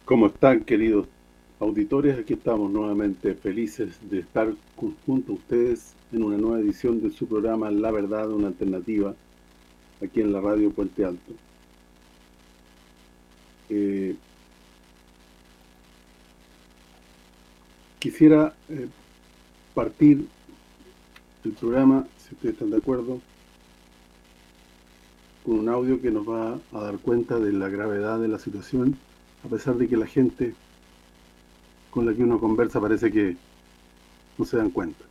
¿Cómo están, queridos auditores? Aquí estamos nuevamente felices de estar junto a ustedes en una nueva edición de su programa La Verdad, una alternativa, aquí en la radio Puente Alto. Quisiera partir el programa, si ustedes están de acuerdo, con un audio que nos va a dar cuenta de la gravedad de la situación, a pesar de que la gente con la que uno conversa parece que no se dan cuenta.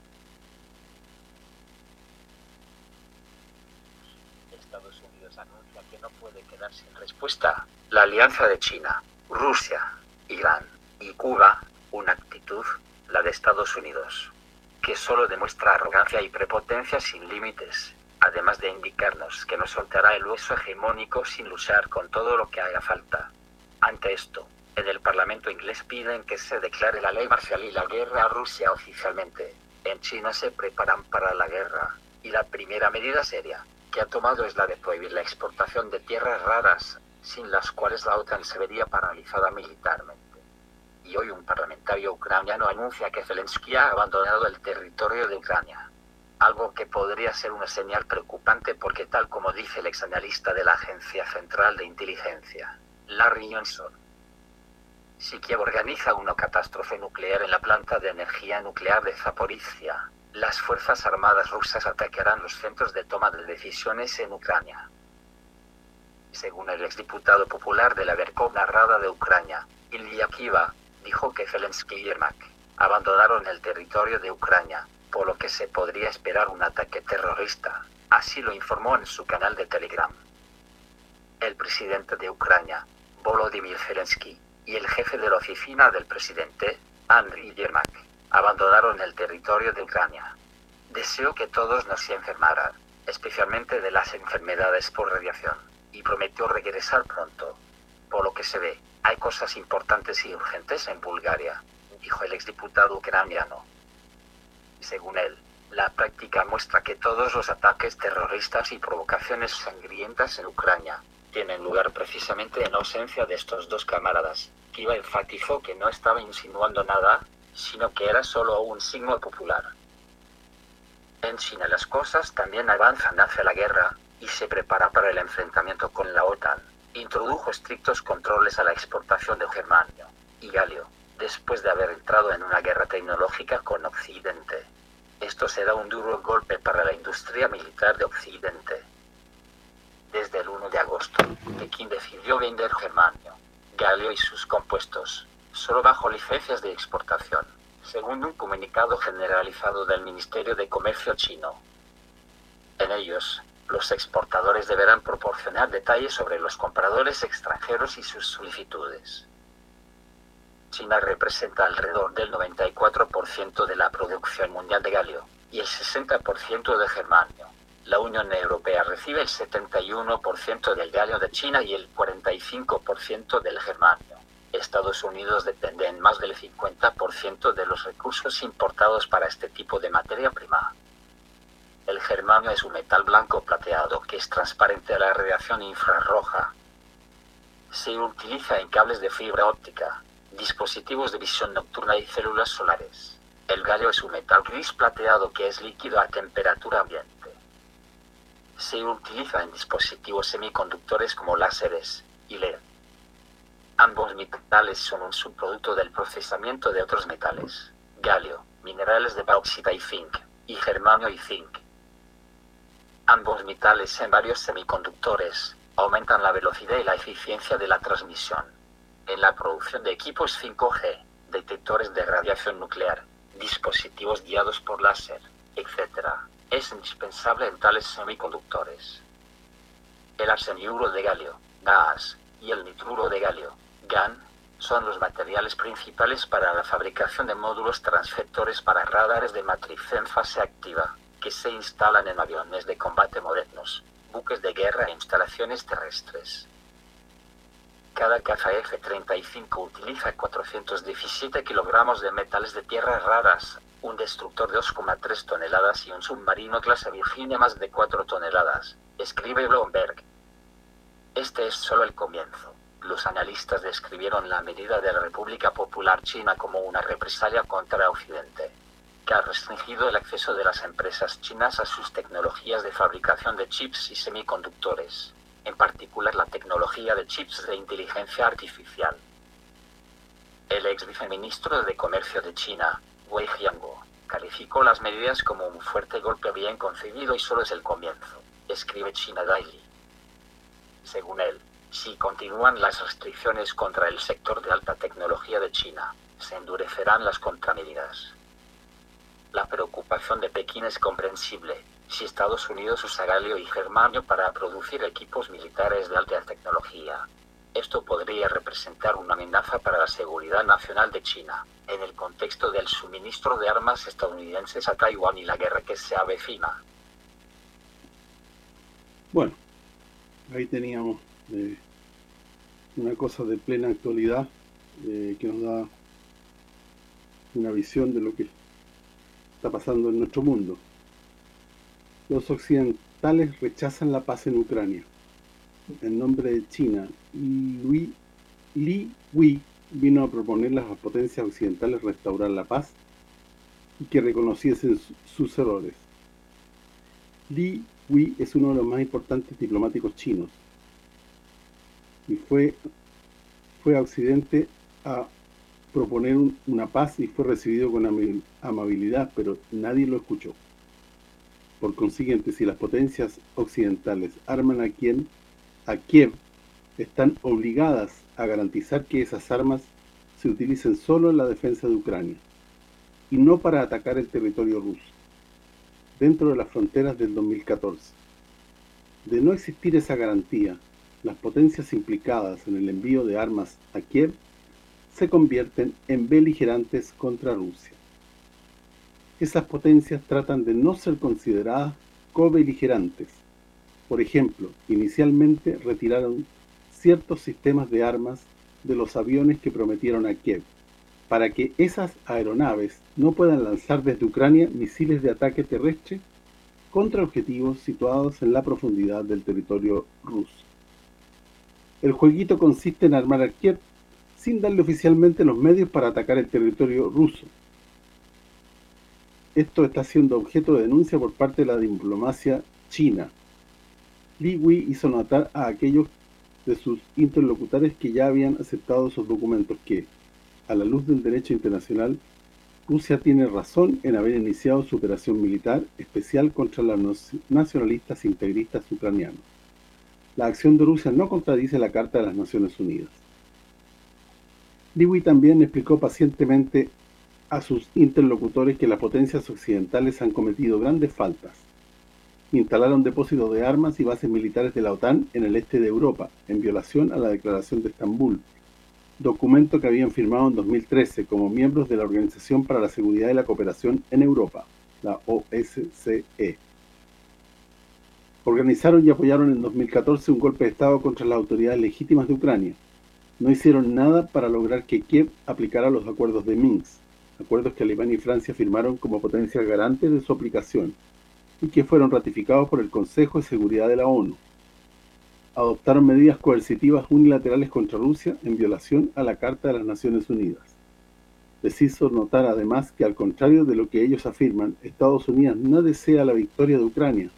Estados Unidos anuncia que no puede quedar sin respuesta. La alianza de China, Rusia, Irán y Cuba, una actitud, la de Estados Unidos, que solo demuestra arrogancia y prepotencia sin límites, además de indicarnos que no soltará el hueso hegemónico sin luchar con todo lo que haga falta. Ante esto, en el Parlamento inglés piden que se declare la ley marcial y la guerra a Rusia oficialmente. En China se preparan para la guerra, y la primera medida seria que ha tomado es la de prohibir la exportación de tierras raras, sin las cuales la OTAN se vería paralizada militarmente. Y hoy un parlamentario ucraniano anuncia que Zelensky ha abandonado el territorio de Ucrania. Algo que podría ser una señal preocupante porque, tal como dice el exanalista de la Agencia Central de Inteligencia, Larry Johnson, si Kiev organiza una catástrofe nuclear en la planta de energía nuclear de Zaporizhia, las Fuerzas Armadas rusas atacarán los centros de toma de decisiones en Ucrania. Según el exdiputado popular de la Verkhovna Rada de Ucrania, Ilya Kiva, dijo que Zelensky y Yermak abandonaron el territorio de Ucrania, por lo que se podría esperar un ataque terrorista. Así lo informó en su canal de Telegram. El presidente de Ucrania, Volodymyr Zelensky, y el jefe de la oficina del presidente, Andriy Yermak, abandonaron el territorio de Ucrania. Deseo que todos no se enfermaran, especialmente de las enfermedades por radiación, y prometió regresar pronto. Por lo que se ve, hay cosas importantes y urgentes en Bulgaria, dijo el exdiputado ucraniano. Según él, la práctica muestra que todos los ataques terroristas y provocaciones sangrientas en Ucrania tienen lugar precisamente en ausencia de estos dos camaradas. Kiva enfatizó que no estaba insinuando nada, sino que era solo un signo popular. En China las cosas también avanzan hacia la guerra, y se prepara para el enfrentamiento con la OTAN. Introdujo estrictos controles a la exportación de germanio y galio, después de haber entrado en una guerra tecnológica con Occidente. Esto será un duro golpe para la industria militar de Occidente. Desde el 1 de agosto, Pekín decidió vender germanio, galio y sus compuestos, solo bajo licencias de exportación, según un comunicado generalizado del Ministerio de Comercio chino. En ellos, los exportadores deberán proporcionar detalles sobre los compradores extranjeros y sus solicitudes. China representa alrededor del 94% de la producción mundial de galio, y el 60% de germanio. La Unión Europea recibe el 71% del galio de China y el 45% del germanio. Estados Unidos depende en más del 50% de los recursos importados para este tipo de materia prima. El germanio es un metal blanco plateado que es transparente a la radiación infrarroja. Se utiliza en cables de fibra óptica, dispositivos de visión nocturna y células solares. El galio es un metal gris plateado que es líquido a temperatura ambiente. Se utiliza en dispositivos semiconductores como láseres y LED. Ambos metales son un subproducto del procesamiento de otros metales: galio, minerales de bauxita y zinc, y germanio y zinc. Ambos metales en varios semiconductores aumentan la velocidad y la eficiencia de la transmisión. En la producción de equipos 5G, detectores de radiación nuclear, dispositivos guiados por láser, etc., es indispensable en tales semiconductores. El arseniuro de galio, GaAs, y el nitruro de galio, GaN, son los materiales principales para la fabricación de módulos transceptores para radares de matriz en fase activa, que se instalan en aviones de combate modernos, buques de guerra e instalaciones terrestres. Cada caza F-35 utiliza 417 kilogramos de metales de tierras raras, un destructor de 2,3 toneladas y un submarino clase Virginia más de 4 toneladas, escribe Bloomberg. Este es solo el comienzo. Los analistas describieron la medida de la República Popular China como una represalia contra Occidente, que ha restringido el acceso de las empresas chinas a sus tecnologías de fabricación de chips y semiconductores, en particular la tecnología de chips de inteligencia artificial. El ex viceministro de Comercio de China, Wei Jianguo, calificó las medidas como un fuerte golpe bien concebido y solo es el comienzo, escribe China Daily. Según él, si continúan las restricciones contra el sector de alta tecnología de China, se endurecerán las contramedidas. La preocupación de Pekín es comprensible, si Estados Unidos usa galio y germanio para producir equipos militares de alta tecnología. Esto podría representar una amenaza para la seguridad nacional de China, en el contexto del suministro de armas estadounidenses a Taiwán y la guerra que se avecina. Bueno, ahí teníamos una cosa de plena actualidad que nos da una visión de lo que está pasando en nuestro mundo. Los occidentales rechazan la paz en Ucrania. En nombre de China, Li Wei vino a proponerle a las potencias occidentales restaurar la paz y que reconociesen sus errores. Li Wei es uno de los más importantes diplomáticos chinos y fue a Occidente a proponer una paz y fue recibido con amabilidad, pero nadie lo escuchó. Por consiguiente, si las potencias occidentales arman a Kiev, están obligadas a garantizar que esas armas se utilicen solo en la defensa de Ucrania y no para atacar el territorio ruso, dentro de las fronteras del 2014. De no existir esa garantía, las potencias implicadas en el envío de armas a Kiev se convierten en beligerantes contra Rusia. Esas potencias tratan de no ser consideradas co-beligerantes. Por ejemplo, inicialmente retiraron ciertos sistemas de armas de los aviones que prometieron a Kiev, para que esas aeronaves no puedan lanzar desde Ucrania misiles de ataque terrestre contra objetivos situados en la profundidad del territorio ruso. El jueguito consiste en armar a Kiev sin darle oficialmente los medios para atacar el territorio ruso. Esto está siendo objeto de denuncia por parte de la diplomacia china. Li Wei hizo notar a aquellos de sus interlocutores que ya habían aceptado esos documentos que, a la luz del derecho internacional, Rusia tiene razón en haber iniciado su operación militar especial contra los nacionalistas integristas ucranianos. La acción de Rusia no contradice la Carta de las Naciones Unidas. Li Wei también explicó pacientemente a sus interlocutores que las potencias occidentales han cometido grandes faltas. Instalaron depósitos de armas y bases militares de la OTAN en el este de Europa, en violación a la Declaración de Estambul, documento que habían firmado en 2013 como miembros de la Organización para la Seguridad y la Cooperación en Europa, la OSCE. Organizaron y apoyaron en 2014 un golpe de Estado contra las autoridades legítimas de Ucrania. No hicieron nada para lograr que Kiev aplicara los acuerdos de Minsk, acuerdos que Alemania y Francia firmaron como potencias garantes de su aplicación y que fueron ratificados por el Consejo de Seguridad de la ONU. Adoptaron medidas coercitivas unilaterales contra Rusia en violación a la Carta de las Naciones Unidas. Les hizo notar además que, al contrario de lo que ellos afirman, Estados Unidos no desea la victoria de Ucrania.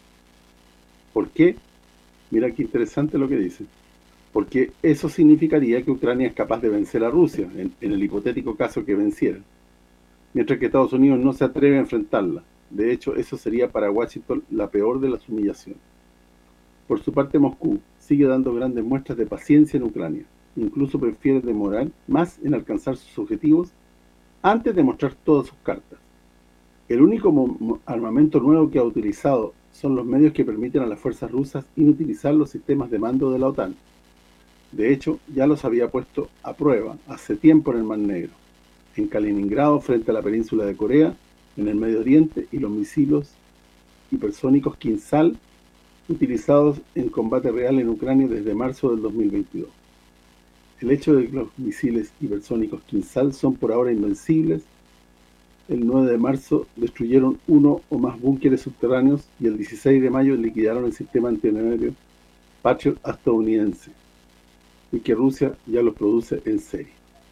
¿Por qué? Mira qué interesante lo que dice. Porque eso significaría que Ucrania es capaz de vencer a Rusia, en el hipotético caso que venciera, mientras que Estados Unidos no se atreve a enfrentarla. De hecho, eso sería para Washington la peor de las humillaciones. Por su parte, Moscú sigue dando grandes muestras de paciencia en Ucrania. Incluso prefiere demorar más en alcanzar sus objetivos antes de mostrar todas sus cartas. El único armamento nuevo que ha utilizado son los medios que permiten a las fuerzas rusas inutilizar los sistemas de mando de la OTAN. De hecho, ya los había puesto a prueba hace tiempo en el Mar Negro, en Kaliningrado frente a la península de Corea, en el Medio Oriente, y los misiles hipersónicos Kinzhal utilizados en combate real en Ucrania desde marzo del 2022. El hecho de que los misiles hipersónicos Kinzhal son por ahora invencibles. El 9 de marzo destruyeron uno o más búnkeres subterráneos y el 16 de mayo liquidaron el sistema antiaéreo Patriot estadounidense. y que Rusia ya los produce en serie.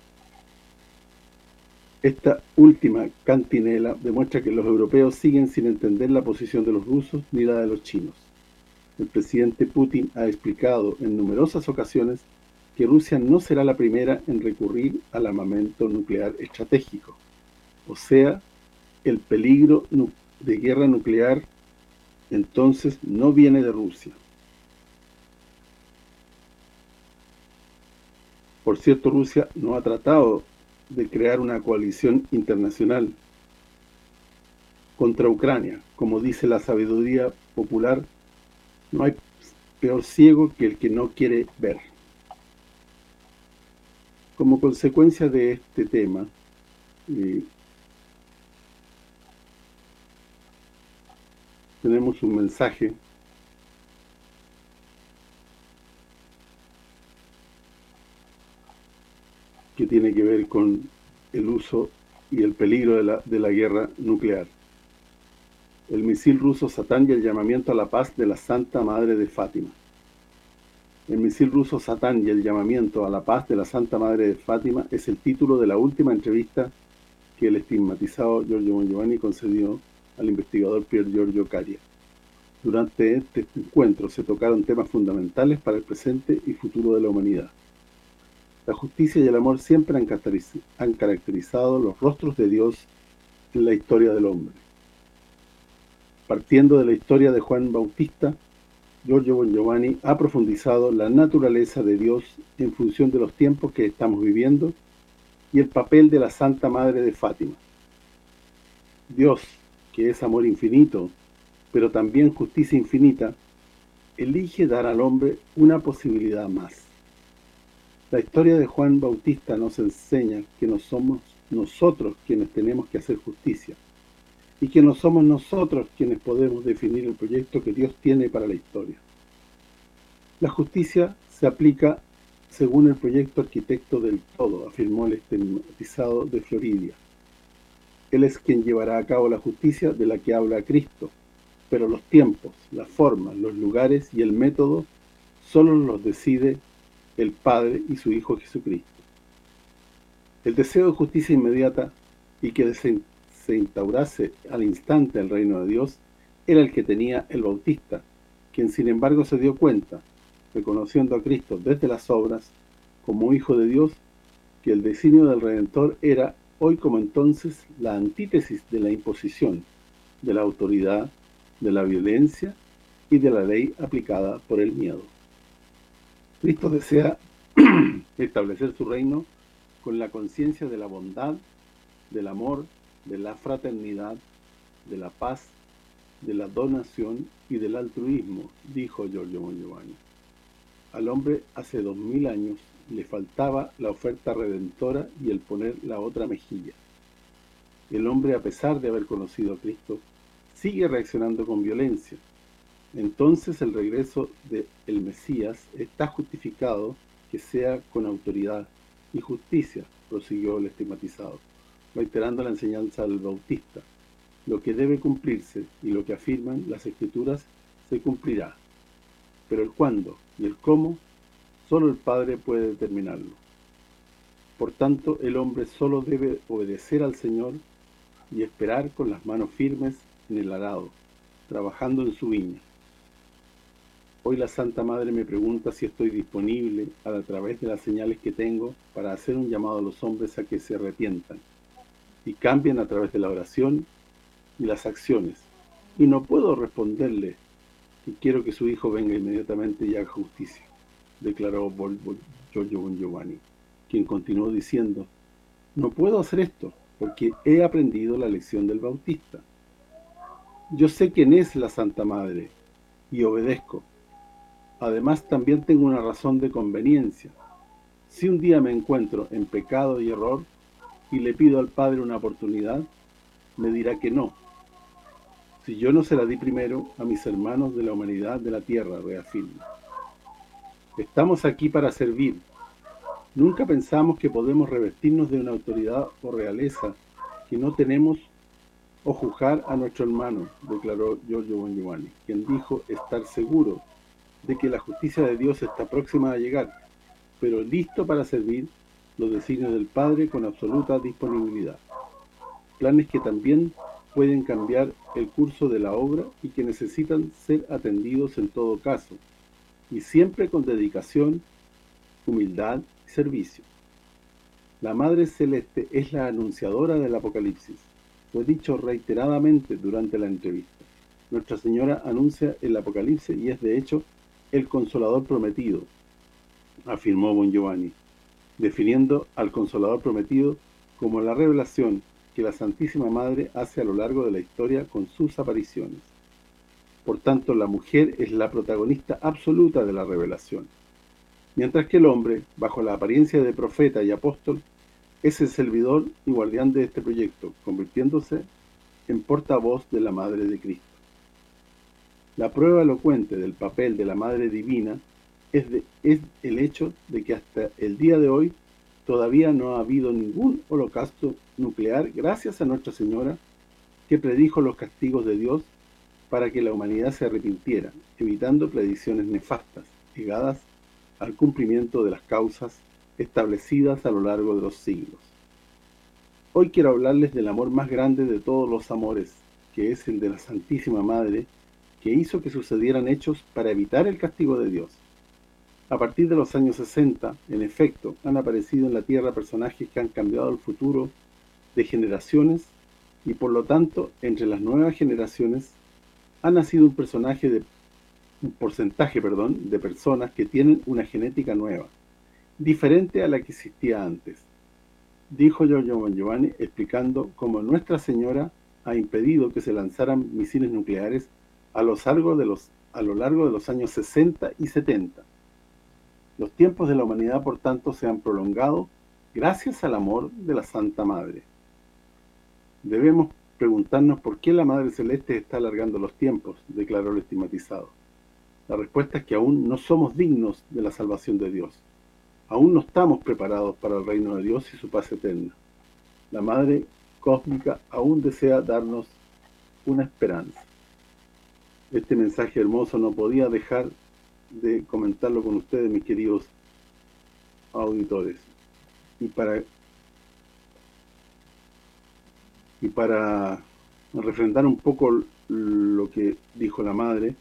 Esta última cantinela demuestra que los europeos siguen sin entender la posición de los rusos ni la de los chinos. El presidente Putin ha explicado en numerosas ocasiones que Rusia no será la primera en recurrir al armamento nuclear estratégico. O sea, el peligro de guerra nuclear entonces no viene de Rusia. Por cierto, Rusia no ha tratado de crear una coalición internacional contra Ucrania. Como dice la sabiduría popular, no hay peor ciego que el que no quiere ver. Como consecuencia de este tema, tenemos un mensaje que tiene que ver con el uso y el peligro de la guerra nuclear. El misil ruso Satán y el llamamiento a la paz de la Santa Madre de Fátima. El misil ruso Satán y el llamamiento a la paz de la Santa Madre de Fátima es el título de la última entrevista que el estigmatizado Giorgio Bongiovanni concedió al investigador Pier Giorgio Caria. Durante este encuentro se tocaron temas fundamentales para el presente y futuro de la humanidad. La justicia y el amor siempre han caracterizado los rostros de Dios en la historia del hombre. Partiendo de la historia de Juan Bautista, Giorgio Bongiovanni ha profundizado la naturaleza de Dios en función de los tiempos que estamos viviendo y el papel de la Santa Madre de Fátima. Dios, que es amor infinito, pero también justicia infinita, elige dar al hombre una posibilidad más. La historia de Juan Bautista nos enseña que no somos nosotros quienes tenemos que hacer justicia, y que no somos nosotros quienes podemos definir el proyecto que Dios tiene para la historia. La justicia se aplica según el proyecto arquitecto del todo, afirmó el estigmatizado de Floridia. Él es quien llevará a cabo la justicia de la que habla Cristo, pero los tiempos, las formas, los lugares y el método solo los decide el Padre y su Hijo Jesucristo. El deseo de justicia inmediata y que se instaurase al instante el reino de Dios era el que tenía el Bautista, quien sin embargo se dio cuenta, reconociendo a Cristo desde las obras como Hijo de Dios, que el designio del Redentor era, hoy como entonces, la antítesis de la imposición, de la autoridad, de la violencia y de la ley aplicada por el miedo. Cristo desea establecer su reino con la conciencia de la bondad, del amor, de la fraternidad, de la paz, de la donación y del altruismo, dijo Giorgio Bongiovanni. Al hombre hace 2000 años le faltaba la oferta redentora y el poner la otra mejilla. El hombre, a pesar de haber conocido a Cristo, sigue reaccionando con violencia. Entonces el regreso del Mesías está justificado que sea con autoridad y justicia, prosiguió el estigmatizado, reiterando la enseñanza del Bautista. Lo que debe cumplirse y lo que afirman las Escrituras se cumplirá. Pero el cuándo y el cómo, solo el Padre puede determinarlo. Por tanto, el hombre solo debe obedecer al Señor y esperar con las manos firmes en el arado, trabajando en su viña. Hoy la Santa Madre me pregunta si estoy disponible, a través de las señales que tengo, para hacer un llamado a los hombres a que se arrepientan y cambien a través de la oración y las acciones. Y no puedo responderle que quiero que su hijo venga inmediatamente y haga justicia, declaró Giorgio Bongiovanni, quien continuó diciendo: no puedo hacer esto porque he aprendido la lección del Bautista. Yo sé quién es la Santa Madre y obedezco. Además, también tengo una razón de conveniencia. Si un día me encuentro en pecado y error y le pido al Padre una oportunidad, me dirá que no. Si yo no se la di primero a mis hermanos de la humanidad de la tierra, reafirma. Estamos aquí para servir. Nunca pensamos que podemos revestirnos de una autoridad o realeza que no tenemos o juzgar a nuestro hermano, declaró Giorgio Bongiovanni, quien dijo estar seguro de que la justicia de Dios está próxima a llegar pero listo para servir los designios del Padre con absoluta disponibilidad. Planes que también pueden cambiar el curso de la obra y que necesitan ser atendidos en todo caso, y siempre con dedicación, humildad y servicio. La Madre Celeste es la anunciadora del Apocalipsis. Fue dicho reiteradamente durante la entrevista. Nuestra Señora anuncia el Apocalipsis y es de hecho el Consolador prometido, afirmó Bon Giovanni, definiendo al Consolador prometido como la revelación que la Santísima Madre hace a lo largo de la historia con sus apariciones. Por tanto, la mujer es la protagonista absoluta de la revelación, mientras que el hombre, bajo la apariencia de profeta y apóstol, es el servidor y guardián de este proyecto, convirtiéndose en portavoz de la Madre de Cristo. La prueba elocuente del papel de la Madre Divina es el hecho de que hasta el día de hoy todavía no ha habido ningún holocausto nuclear gracias a Nuestra Señora, que predijo los castigos de Dios para que la humanidad se arrepintiera, evitando predicciones nefastas, ligadas al cumplimiento de las causas establecidas a lo largo de los siglos. Hoy quiero hablarles del amor más grande de todos los amores, que es el de la Santísima Madre, que hizo que sucedieran hechos para evitar el castigo de Dios. A partir de los años 60, en efecto, han aparecido en la Tierra personajes que han cambiado el futuro de generaciones y por lo tanto, entre las nuevas generaciones, ha nacido un porcentaje de personas que tienen una genética nueva, diferente a la que existía antes. Dijo Giorgio Bon Giovanni explicando cómo Nuestra Señora ha impedido que se lanzaran misiles nucleares a lo largo de los años 60 y 70. Los tiempos de la humanidad, por tanto, se han prolongado gracias al amor de la Santa Madre. Debemos preguntarnos por qué la Madre Celeste está alargando los tiempos, declaró el estigmatizado. La respuesta es que aún no somos dignos de la salvación de Dios. Aún no estamos preparados para el reino de Dios y su paz eterna. La Madre Cósmica aún desea darnos una esperanza. Este mensaje hermoso no podía dejar de comentarlo con ustedes, mis queridos auditores. Y para refrendar un poco lo que dijo la Madre,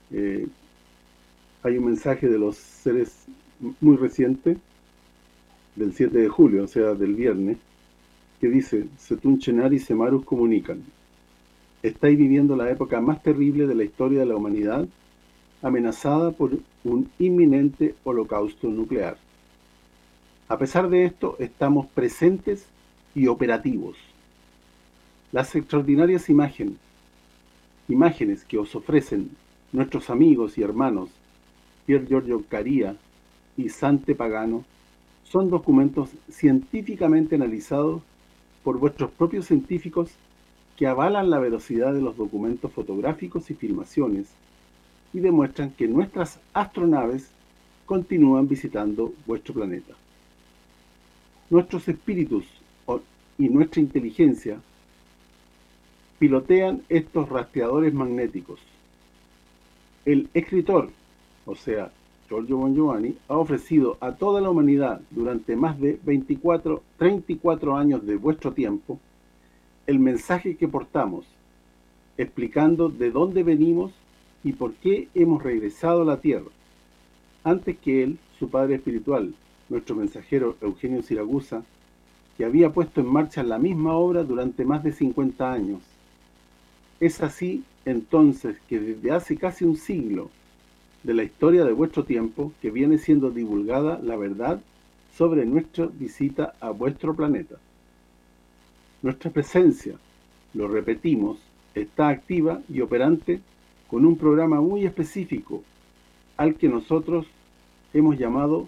hay un mensaje de los seres muy reciente, del 7 de julio, o sea, del viernes, que dice: Setun Chenar y Semarus comunican. Estáis viviendo la época más terrible de la historia de la humanidad, amenazada por un inminente holocausto nuclear. A pesar de esto, estamos presentes y operativos. Las extraordinarias imágenes que os ofrecen nuestros amigos y hermanos Pier Giorgio Caria y Sante Pagano son documentos científicamente analizados por vuestros propios científicos que avalan la veracidad de los documentos fotográficos y filmaciones y demuestran que nuestras astronaves continúan visitando vuestro planeta. Nuestros espíritus y nuestra inteligencia pilotean estos rastreadores magnéticos. El escritor, o sea, Giorgio Bon Giovanni, ha ofrecido a toda la humanidad durante más de 34 años de vuestro tiempo el mensaje que portamos, explicando de dónde venimos y por qué hemos regresado a la Tierra. Antes que él, su padre espiritual, nuestro mensajero Eugenio Siragusa, que había puesto en marcha la misma obra durante más de 50 años. Es así, entonces, que desde hace casi un siglo de la historia de vuestro tiempo que viene siendo divulgada la verdad sobre nuestra visita a vuestro planeta. Nuestra presencia, lo repetimos, está activa y operante con un programa muy específico al que nosotros hemos llamado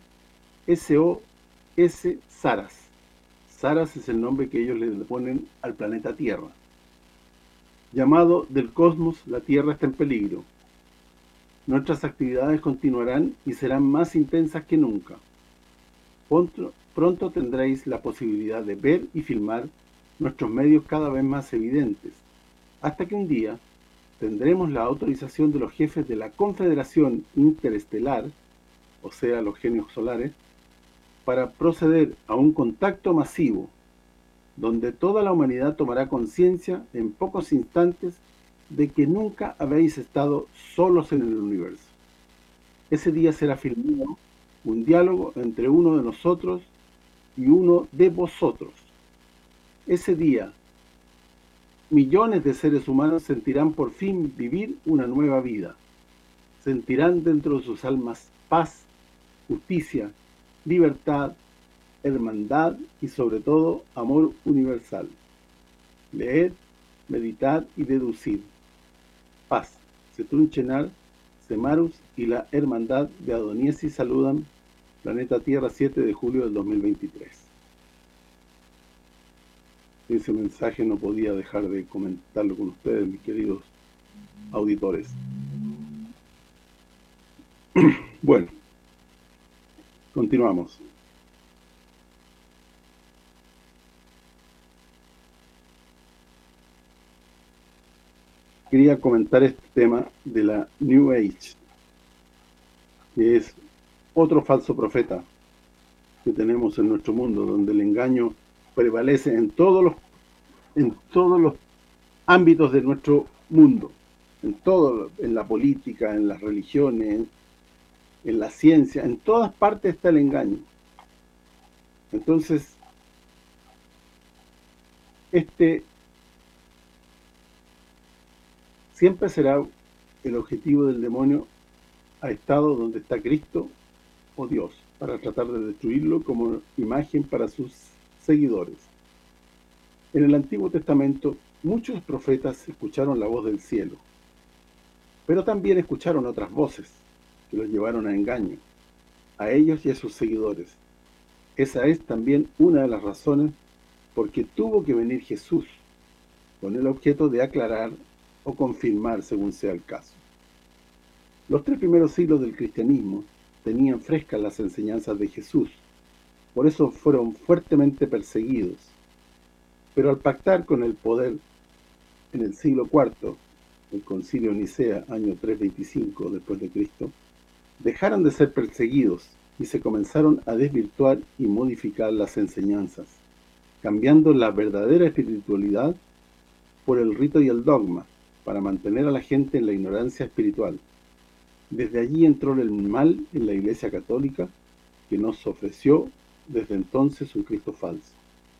SOS Saras. Saras es el nombre que ellos le ponen al planeta Tierra. Llamado del cosmos, la Tierra está en peligro. Nuestras actividades continuarán y serán más intensas que nunca. Pronto tendréis la posibilidad de ver y filmar nuestros medios cada vez más evidentes, hasta que un día tendremos la autorización de los jefes de la Confederación Interestelar, o sea, los genios solares, para proceder a un contacto masivo, donde toda la humanidad tomará conciencia en pocos instantes de que nunca habéis estado solos en el universo. Ese día será filmado un diálogo entre uno de nosotros y uno de vosotros. Ese día, millones de seres humanos sentirán por fin vivir una nueva vida. Sentirán dentro de sus almas paz, justicia, libertad, hermandad y sobre todo amor universal. Leer, meditar y deducir. Paz, Setrunchenar, Semarus y la hermandad de Adoniesi saludan Planeta Tierra, 7 de julio del 2023. Ese mensaje no podía dejar de comentarlo con ustedes, mis queridos auditores. Bueno, continuamos. Quería comentar este tema de la New Age, que es otro falso profeta que tenemos en nuestro mundo, donde el engaño prevalece en todos los ámbitos de nuestro mundo, en la política, en las religiones, en la ciencia, en todas partes está el engaño. Entonces, siempre será el objetivo del demonio a estado donde está Cristo o Dios, para tratar de destruirlo como imagen para sus seguidores. En el Antiguo Testamento, muchos profetas escucharon la voz del cielo, pero también escucharon otras voces que los llevaron a engaño, a ellos y a sus seguidores. Esa es también una de las razones por que tuvo que venir Jesús, con el objeto de aclarar o confirmar según sea el caso. Los 3 primeros siglos del cristianismo tenían frescas las enseñanzas de Jesús, por eso fueron fuertemente perseguidos. Pero al pactar con el poder en el siglo IV, el Concilio Nicea, año 325 después de Cristo, dejaron de ser perseguidos y se comenzaron a desvirtuar y modificar las enseñanzas, cambiando la verdadera espiritualidad por el rito y el dogma, para mantener a la gente en la ignorancia espiritual. Desde allí entró el mal en la Iglesia Católica, que nos ofreció desde entonces un Cristo falso.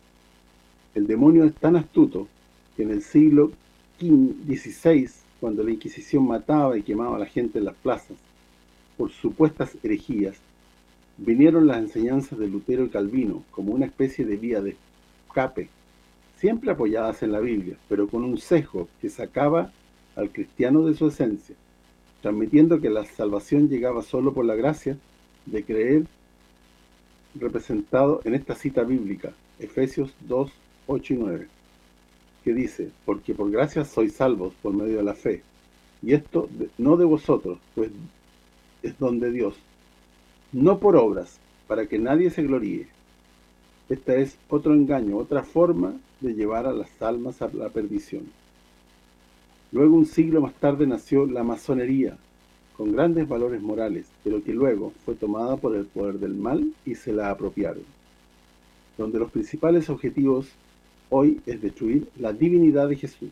El demonio es tan astuto que en el siglo XVI, cuando la Inquisición mataba y quemaba a la gente en las plazas por supuestas herejías, vinieron las enseñanzas de Lutero y Calvino como una especie de vía de escape, siempre apoyadas en la Biblia, pero con un sesgo que sacaba al cristiano de su esencia, transmitiendo que la salvación llegaba solo por la gracia de creer, representado en esta cita bíblica, Efesios 2, 8 y 9, que dice: porque por gracia sois salvos por medio de la fe, y esto no de vosotros, pues es don de Dios, no por obras, para que nadie se gloríe. Esta es otro engaño, otra forma de llevar a las almas a la perdición. Luego, un siglo más tarde, nació la masonería, con grandes valores morales, pero que luego fue tomada por el poder del mal y se la apropiaron, donde los principales objetivos hoy es destruir la divinidad de Jesús.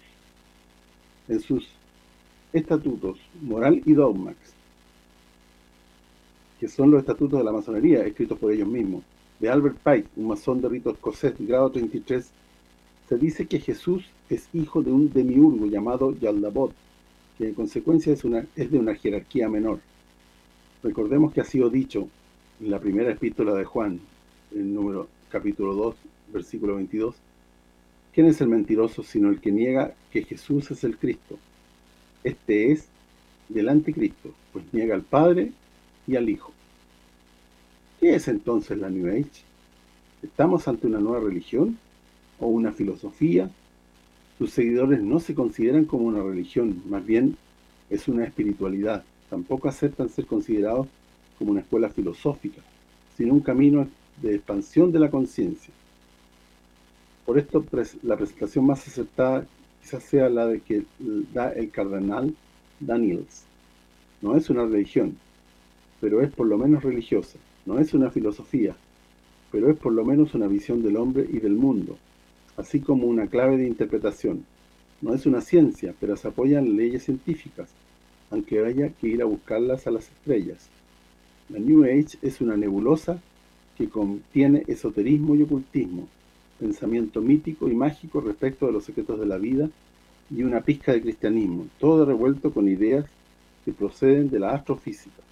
En sus estatutos, moral y dogmas, que son los estatutos de la masonería, escritos por ellos mismos, de Albert Pike, un masón de rito escocés, grado 33, se dice que Jesús es hijo de un demiurgo llamado Yaldabaoth, que en consecuencia es de una jerarquía menor. Recordemos que ha sido dicho en la primera epístola de Juan, en capítulo 2, versículo 22, ¿quién es el mentiroso sino el que niega que Jesús es el Cristo? Este es del anticristo, pues niega al Padre y al Hijo. ¿Qué es entonces la New Age? ¿Estamos ante una nueva religión o una filosofía? Sus seguidores no se consideran como una religión, más bien es una espiritualidad. Tampoco aceptan ser considerados como una escuela filosófica, sino un camino de expansión de la conciencia. Por esto, la presentación más aceptada quizás sea la de que da el cardenal Daniels. No es una religión, pero es por lo menos religiosa. No es una filosofía, pero es por lo menos una visión del hombre y del mundo, así como una clave de interpretación. No es una ciencia, pero se apoya en leyes científicas, aunque haya que ir a buscarlas a las estrellas. La New Age es una nebulosa que contiene esoterismo y ocultismo, pensamiento mítico y mágico respecto de los secretos de la vida y una pizca de cristianismo, todo revuelto con ideas que proceden de la astrofísica.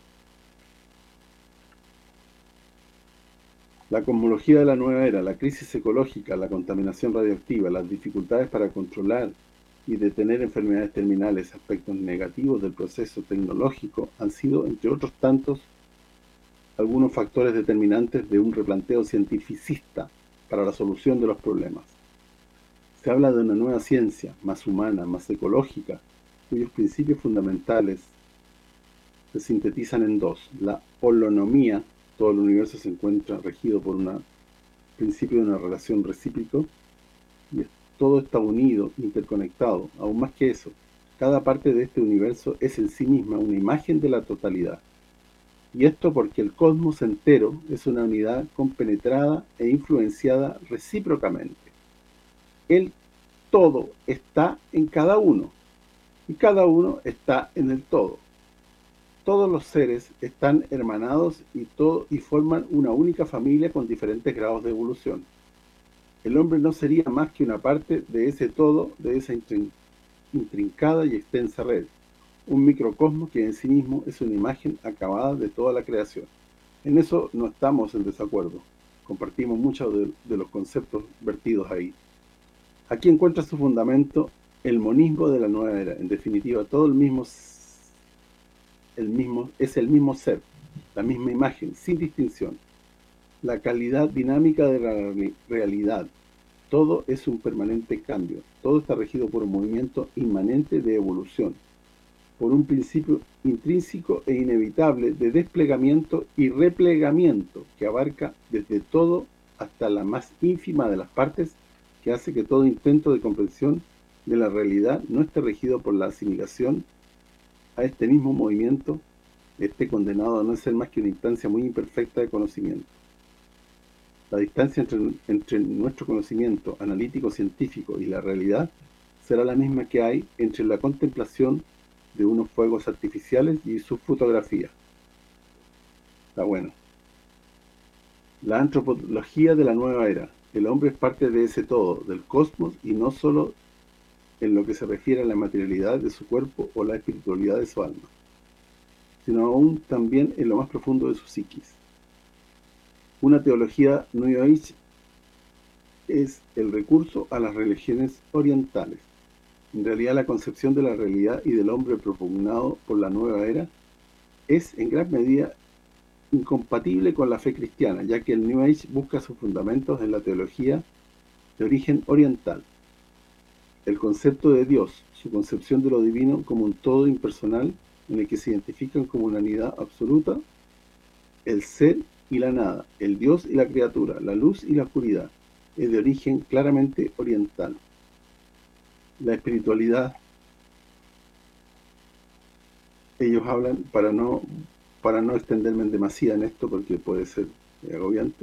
La cosmología de la nueva era, la crisis ecológica, la contaminación radioactiva, las dificultades para controlar y detener enfermedades terminales, aspectos negativos del proceso tecnológico, han sido, entre otros tantos, algunos factores determinantes de un replanteo cientificista para la solución de los problemas. Se habla de una nueva ciencia, más humana, más ecológica, cuyos principios fundamentales se sintetizan en dos: la holonomía, todo el universo se encuentra regido por un principio de una relación recíproca, y todo está unido, interconectado. Aún más que eso, cada parte de este universo es en sí misma una imagen de la totalidad. Y esto porque el cosmos entero es una unidad compenetrada e influenciada recíprocamente. El todo está en cada uno, y cada uno está en el todo. Todos los seres están hermanados y forman una única familia con diferentes grados de evolución. El hombre no sería más que una parte de ese todo, de esa intrincada y extensa red, un microcosmos que en sí mismo es una imagen acabada de toda la creación. En eso no estamos en desacuerdo, compartimos muchos de los conceptos vertidos ahí. Aquí encuentra su fundamento el monismo de la nueva era. En definitiva, todo es el mismo ser, la misma imagen, sin distinción. La calidad dinámica de la realidad. Todo es un permanente cambio. Todo está regido por un movimiento inmanente de evolución, por un principio intrínseco e inevitable de desplegamiento y replegamiento que abarca desde todo hasta la más ínfima de las partes, que hace que todo intento de comprensión de la realidad no esté regido por la asimilación a este mismo movimiento, esté condenado a no ser más que una instancia muy imperfecta de conocimiento. La distancia entre nuestro conocimiento analítico-científico y la realidad será la misma que hay entre la contemplación de unos fuegos artificiales y sus fotografías. Está bueno. La antropología de la nueva era. El hombre es parte de ese todo, del cosmos, y no solo en lo que se refiere a la materialidad de su cuerpo o la espiritualidad de su alma, sino aún también en lo más profundo de su psiquis. Una teología New Age es el recurso a las religiones orientales. En realidad, la concepción de la realidad y del hombre propugnado por la nueva era es en gran medida incompatible con la fe cristiana, ya que el New Age busca sus fundamentos en la teología de origen oriental. El concepto de Dios, su concepción de lo divino como un todo impersonal en el que se identifican como una unidad absoluta, el ser y la nada, el Dios y la criatura, la luz y la oscuridad, es de origen claramente oriental. La espiritualidad, ellos hablan, para no extenderme en demasía en esto porque puede ser agobiante,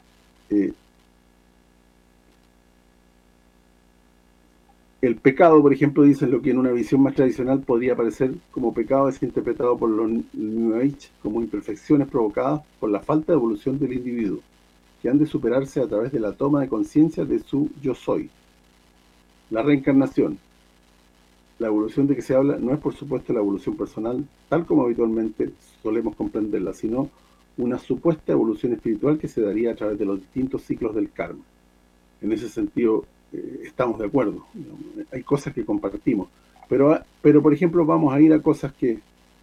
el pecado, por ejemplo, dicen lo que en una visión más tradicional podría aparecer como pecado, es interpretado por los New Age como imperfecciones provocadas por la falta de evolución del individuo, que han de superarse a través de la toma de conciencia de su yo soy. La reencarnación. La evolución de que se habla no es, por supuesto, la evolución personal, tal como habitualmente solemos comprenderla, sino una supuesta evolución espiritual que se daría a través de los distintos ciclos del karma. En ese sentido, estamos de acuerdo. Hay cosas que compartimos. Pero, por ejemplo, vamos a ir a cosas que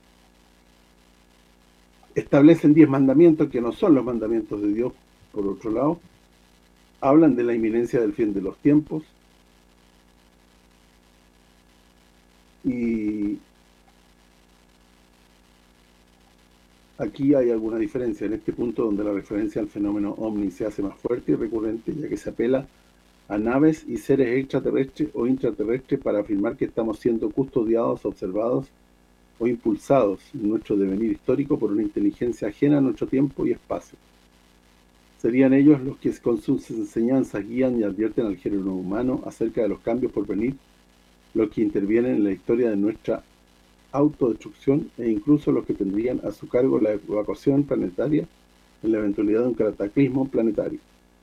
establecen 10 mandamientos, que no son los mandamientos de Dios, por otro lado. Hablan de la inminencia del fin de los tiempos. Y aquí hay alguna diferencia en este punto, donde la referencia al fenómeno ovni se hace más fuerte y recurrente, ya que se apela a naves y seres extraterrestres o intraterrestres para afirmar que estamos siendo custodiados, observados o impulsados en nuestro devenir histórico por una inteligencia ajena a nuestro tiempo y espacio. Serían ellos los que con sus enseñanzas guían y advierten al género humano acerca de los cambios por venir, los que intervienen en la historia de nuestra autodestrucción e incluso los que tendrían a su cargo la evacuación planetaria en la eventualidad de un cataclismo planetario.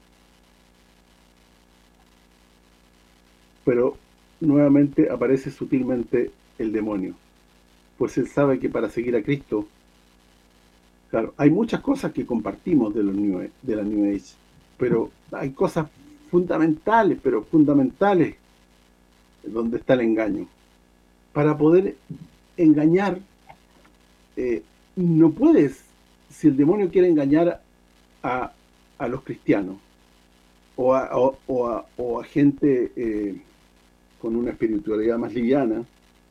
Pero nuevamente aparece sutilmente el demonio, pues él sabe que para seguir a Cristo, claro, hay muchas cosas que compartimos de la New Age, pero hay cosas fundamentales, donde está el engaño. Para poder engañar, no puedes, si el demonio quiere engañar a los cristianos, o a gente con una espiritualidad más liviana,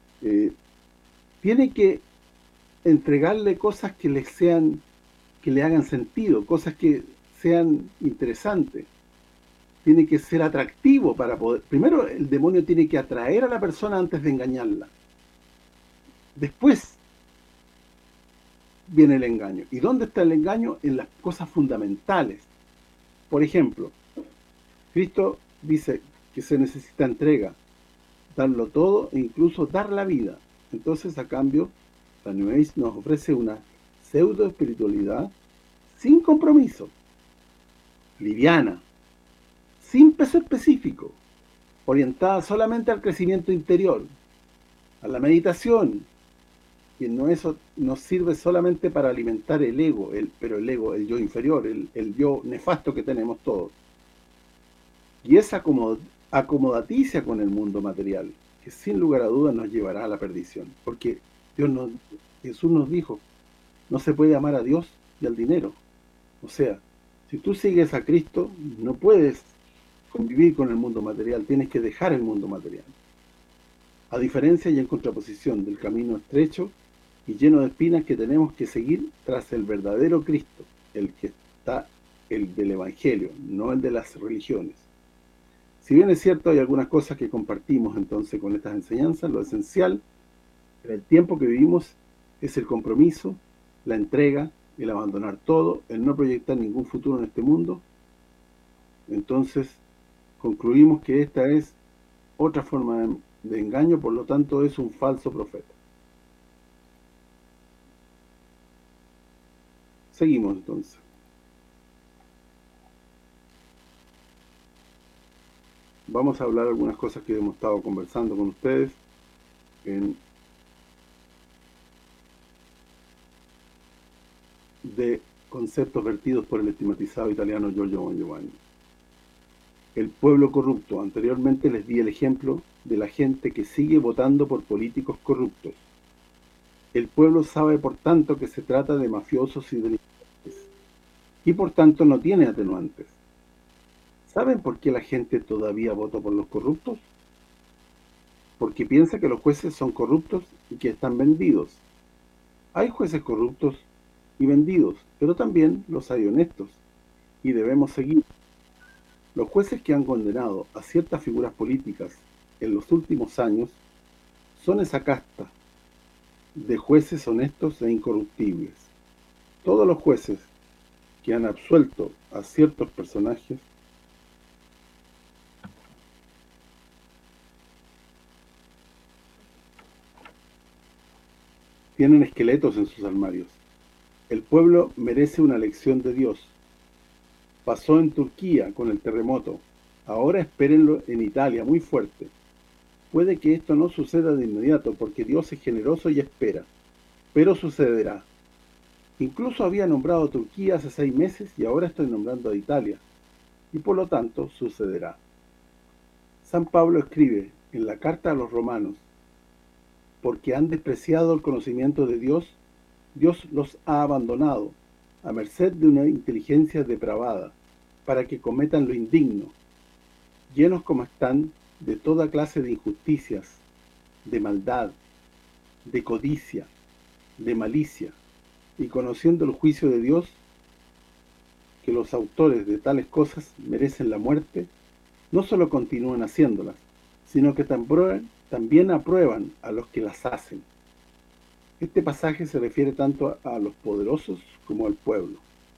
tiene que entregarle cosas que le hagan sentido, cosas que sean interesantes. Tiene que ser atractivo para poder... Primero, el demonio tiene que atraer a la persona antes de engañarla. Después viene el engaño. ¿Y dónde está el engaño? En las cosas fundamentales. Por ejemplo, Cristo dice que se necesita entrega, darlo todo e incluso dar la vida. Entonces, a cambio, la New Age nos ofrece una pseudo espiritualidad sin compromiso, liviana, sin peso específico, orientada solamente al crecimiento interior, a la meditación, que no nos sirve solamente para alimentar el ego, pero el ego, el yo inferior, el yo nefasto que tenemos todos. Y esa acomodaticia con el mundo material, que sin lugar a dudas nos llevará a la perdición, porque Jesús nos dijo, no se puede amar a Dios y al dinero. O sea, si tú sigues a Cristo, no puedes convivir con el mundo material, tienes que dejar el mundo material. A diferencia y en contraposición del camino estrecho y lleno de espinas que tenemos que seguir tras el verdadero Cristo, el del Evangelio, no el de las religiones. Si bien es cierto, hay algunas cosas que compartimos entonces con estas enseñanzas, lo esencial en el tiempo que vivimos es el compromiso, la entrega, el abandonar todo, el no proyectar ningún futuro en este mundo. Entonces, concluimos que esta es otra forma de engaño, por lo tanto es un falso profeta. Seguimos entonces. Vamos a hablar algunas cosas que hemos estado conversando con ustedes de conceptos vertidos por el estigmatizado italiano Giorgio Bon Giovanni. El pueblo corrupto. Anteriormente les di el ejemplo de la gente que sigue votando por políticos corruptos. El pueblo sabe, por tanto, que se trata de mafiosos y delincuentes, y por tanto no tiene atenuantes. ¿Saben por qué la gente todavía vota por los corruptos? Porque piensa que los jueces son corruptos y que están vendidos. Hay jueces corruptos y vendidos, pero también los hay honestos, y debemos seguir. Los jueces que han condenado a ciertas figuras políticas en los últimos años son esa casta de jueces honestos e incorruptibles. Todos los jueces que han absuelto a ciertos personajes tienen esqueletos en sus armarios. El pueblo merece una lección de Dios. Pasó en Turquía con el terremoto. Ahora espérenlo en Italia, muy fuerte. Puede que esto no suceda de inmediato, porque Dios es generoso y espera. Pero sucederá. Incluso había nombrado a Turquía hace 6 meses y ahora estoy nombrando a Italia. Y por lo tanto, sucederá. San Pablo escribe en la carta a los romanos, porque han despreciado el conocimiento de Dios, Dios los ha abandonado, a merced de una inteligencia depravada, para que cometan lo indigno, llenos como están de toda clase de injusticias, de maldad, de codicia, de malicia, y conociendo el juicio de Dios, que los autores de tales cosas merecen la muerte, no solo continúan haciéndolas, sino que también aprueban a los que las hacen. Este pasaje se refiere tanto a los poderosos como al pueblo.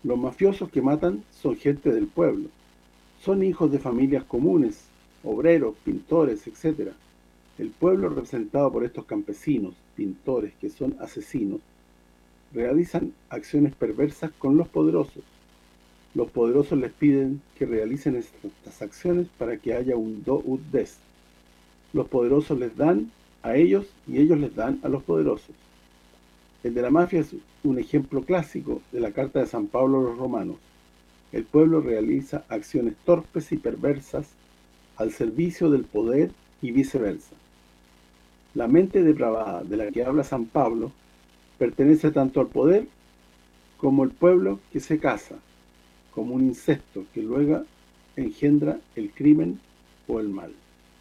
Los mafiosos que matan son gente del pueblo. Son hijos de familias comunes, obreros, pintores, etc. El pueblo representado por estos campesinos, pintores, que son asesinos, realizan acciones perversas con los poderosos. Los poderosos les piden que realicen estas acciones para que haya un do ut des. Los poderosos les dan a ellos y ellos les dan a los poderosos. El de la mafia es un ejemplo clásico de la carta de San Pablo a los romanos. El pueblo realiza acciones torpes y perversas al servicio del poder y viceversa. La mente depravada de la que habla San Pablo pertenece tanto al poder como el pueblo que se casa, como un incesto que luego engendra el crimen o el mal.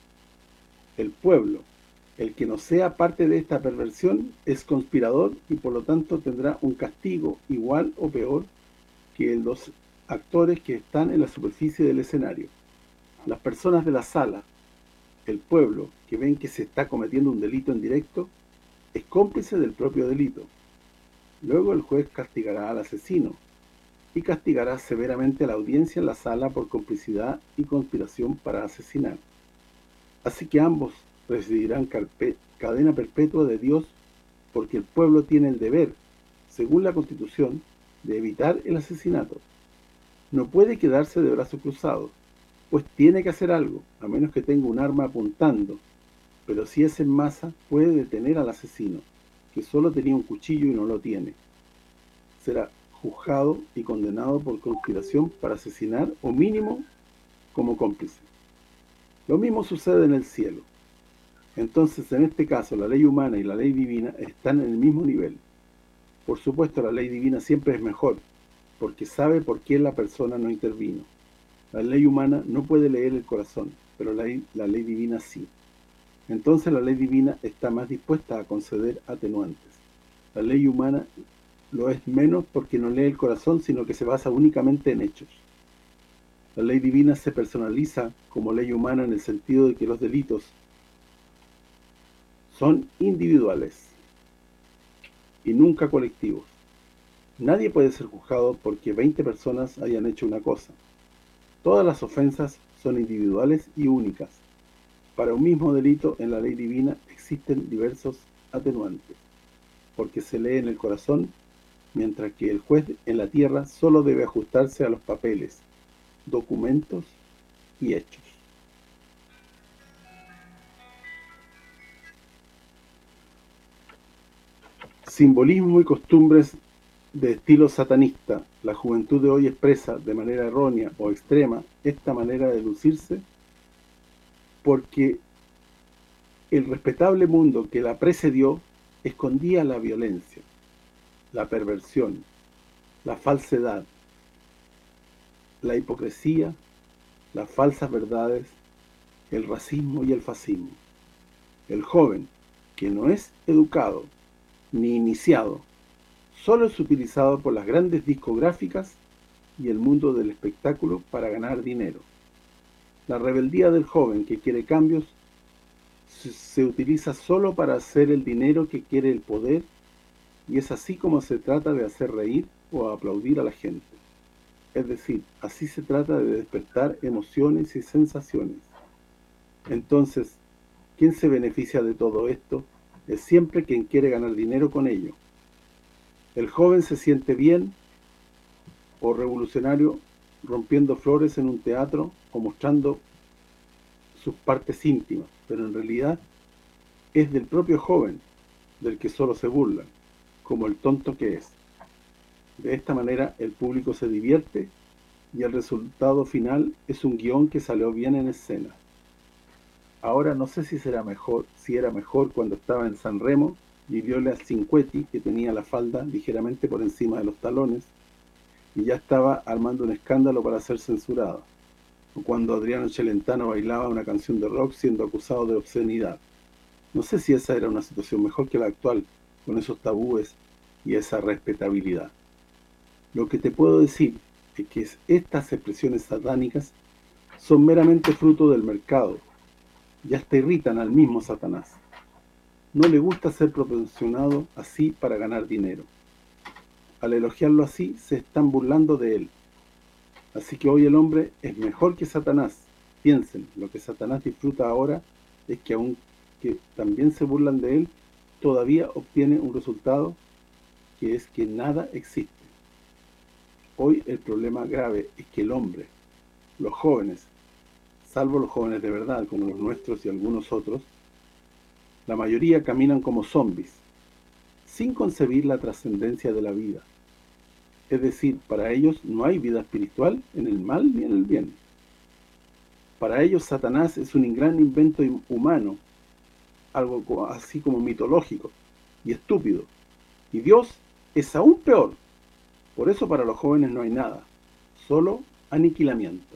El pueblo, el que no sea parte de esta perversión, es conspirador y por lo tanto tendrá un castigo igual o peor que los actores que están en la superficie del escenario. Las personas de la sala, el pueblo, que ven que se está cometiendo un delito en directo, es cómplice del propio delito. Luego el juez castigará al asesino y castigará severamente a la audiencia en la sala por complicidad y conspiración para asesinar. Así que ambos recibirán cadena perpetua de Dios porque el pueblo tiene el deber, según la Constitución, de evitar el asesinato. No puede quedarse de brazos cruzados, pues tiene que hacer algo, a menos que tenga un arma apuntando, pero si es en masa, puede detener al asesino, que solo tenía un cuchillo y no lo tiene. Será juzgado y condenado por conspiración para asesinar o mínimo como cómplice. Lo mismo sucede en el cielo. Entonces, en este caso, la ley humana y la ley divina están en el mismo nivel. Por supuesto, la ley divina siempre es mejor, porque sabe por qué la persona no intervino. La ley humana no puede leer el corazón, pero la ley divina sí. Entonces la ley divina está más dispuesta a conceder atenuantes. La ley humana lo es menos porque no lee el corazón, sino que se basa únicamente en hechos. La ley divina se personaliza como ley humana en el sentido de que los delitos son individuales y nunca colectivos. Nadie puede ser juzgado porque 20 personas hayan hecho una cosa. Todas las ofensas son individuales y únicas. Para un mismo delito en la ley divina existen diversos atenuantes, porque se lee en el corazón, mientras que el juez en la tierra solo debe ajustarse a los papeles, documentos y hechos. Simbolismo y costumbres de estilo satanista. La juventud de hoy expresa de manera errónea o extrema esta manera de lucirse porque el respetable mundo que la precedió escondía la violencia, la perversión, la falsedad, la hipocresía, las falsas verdades, el racismo y el fascismo. El joven, que no es educado ni iniciado, solo es utilizado por las grandes discográficas y el mundo del espectáculo para ganar dinero. La rebeldía del joven que quiere cambios se utiliza solo para hacer el dinero que quiere el poder, y es así como se trata de hacer reír o aplaudir a la gente. Es decir, así se trata de despertar emociones y sensaciones. Entonces, ¿quién se beneficia de todo esto? Es siempre quien quiere ganar dinero con ello. El joven se siente bien o revolucionario rompiendo flores en un teatro o mostrando sus partes íntimas, pero en realidad es del propio joven, del que solo se burlan, como el tonto que es. De esta manera el público se divierte y el resultado final es un guión que salió bien en escena. Ahora no sé si era mejor cuando estaba en San Remo y viole a Cinquetti, que tenía la falda ligeramente por encima de los talones y ya estaba armando un escándalo para ser censurado, o cuando Adriano Celentano bailaba una canción de rock siendo acusado de obscenidad. No sé si esa era una situación mejor que la actual, con esos tabúes y esa respetabilidad. Lo que te puedo decir es que estas expresiones satánicas son meramente fruto del mercado, y hasta irritan al mismo Satanás. No le gusta ser proporcionado así para ganar dinero. al elogiarlo así, se están burlando de él. Así que hoy el hombre es mejor que Satanás. Piensen, lo que Satanás disfruta ahora es que aunque también se burlan de él, todavía obtiene un resultado que es que nada existe. Hoy el problema grave es que el hombre, los jóvenes, salvo los jóvenes de verdad, como los nuestros y algunos otros, la mayoría caminan como zombies, sin concebir la trascendencia de la vida. Es decir, para ellos no hay vida espiritual en el mal ni en el bien. Para ellos Satanás es un gran invento humano, algo así como mitológico y estúpido. Y Dios es aún peor. Por eso para los jóvenes no hay nada, solo aniquilamiento.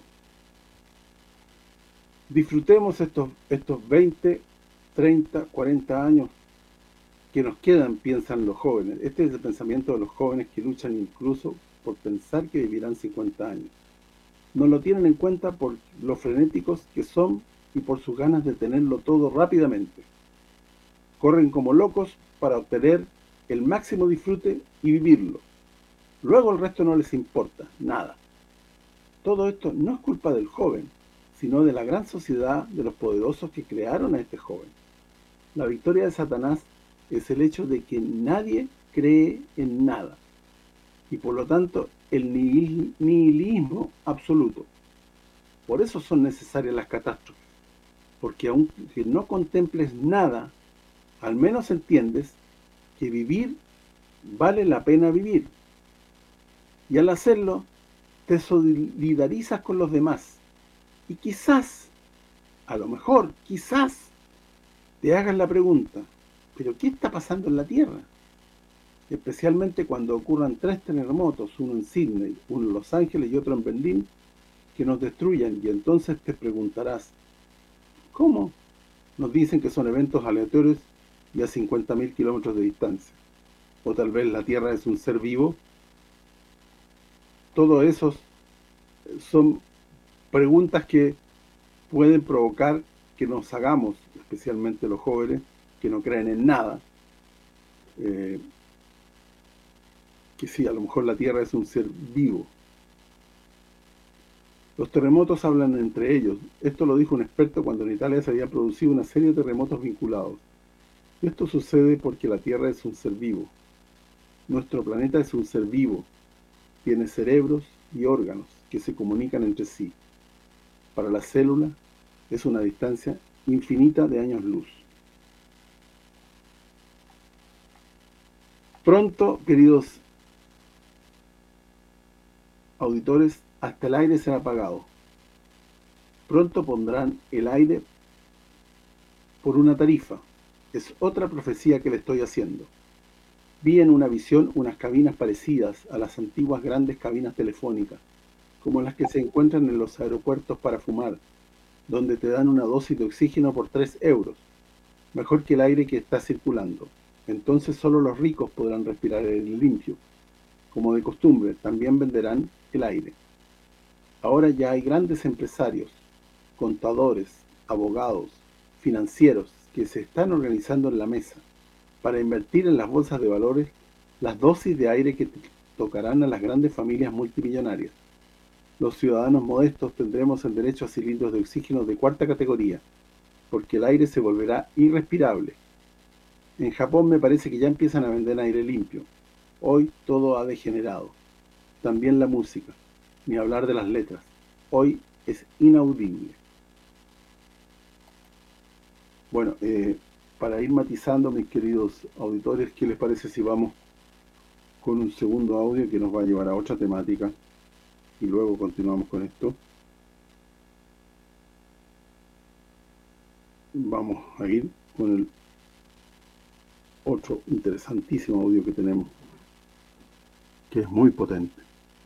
Disfrutemos estos 20, 30, 40 años que nos quedan, piensan los jóvenes. Este es el pensamiento de los jóvenes que luchan incluso por pensar que vivirán 50 años. No lo tienen en cuenta por lo frenéticos que son y por sus ganas de tenerlo todo rápidamente. Corren como locos para obtener el máximo disfrute y vivirlo. Luego el resto no les importa, nada. Todo esto no es culpa del joven, sino de la gran sociedad de los poderosos que crearon a este joven. La victoria de Satanás es el hecho de que nadie cree en nada, y por lo tanto el nihilismo absoluto. Por eso son necesarias las catástrofes, porque aunque no contemples nada, al menos entiendes que vivir vale la pena vivir, y al hacerlo te solidarizas con los demás, y quizás, a lo mejor, quizás, te hagas la pregunta, ¿pero qué está pasando en la Tierra? Especialmente cuando ocurran 3 terremotos, uno en Sydney, uno en Los Ángeles y otro en Berlín, que nos destruyan, y entonces te preguntarás, ¿cómo? Nos dicen que son eventos aleatorios y a 50.000 kilómetros de distancia. O tal vez la Tierra es un ser vivo. Todo esos son preguntas que pueden provocar que nos hagamos, especialmente los jóvenes, que no creen en nada, que sí, a lo mejor la Tierra es un ser vivo. Los terremotos hablan entre ellos. Esto lo dijo un experto cuando en Italia se había producido una serie de terremotos vinculados. Esto sucede porque la Tierra es un ser vivo. Nuestro planeta es un ser vivo. Tiene cerebros y órganos que se comunican entre sí. Para la célula es una distancia infinita de años luz. Pronto, queridos auditores, hasta el aire será apagado. Pronto pondrán el aire por una tarifa. Es otra profecía que le estoy haciendo. Vi en una visión unas cabinas parecidas a las antiguas grandes cabinas telefónicas, como las que se encuentran en los aeropuertos para fumar, donde te dan una dosis de oxígeno por 3 euros, mejor que el aire que está circulando. Entonces solo los ricos podrán respirar aire limpio. Como de costumbre, también venderán el aire. Ahora ya hay grandes empresarios, contadores, abogados, financieros, que se están organizando en la mesa para invertir en las bolsas de valores las dosis de aire que tocarán a las grandes familias multimillonarias. Los ciudadanos modestos tendremos el derecho a cilindros de oxígeno de 4ª categoría, porque el aire se volverá irrespirable. En Japón me parece que ya empiezan a vender aire limpio. Hoy todo ha degenerado. También la música, ni hablar de las letras. Hoy es inaudible. Bueno, para ir matizando, mis queridos auditores, ¿qué les parece si vamos con un segundo audio que nos va a llevar a otra temática? Y luego continuamos con esto. Vamos a ir con el otro interesantísimo audio que tenemos, que es muy potente.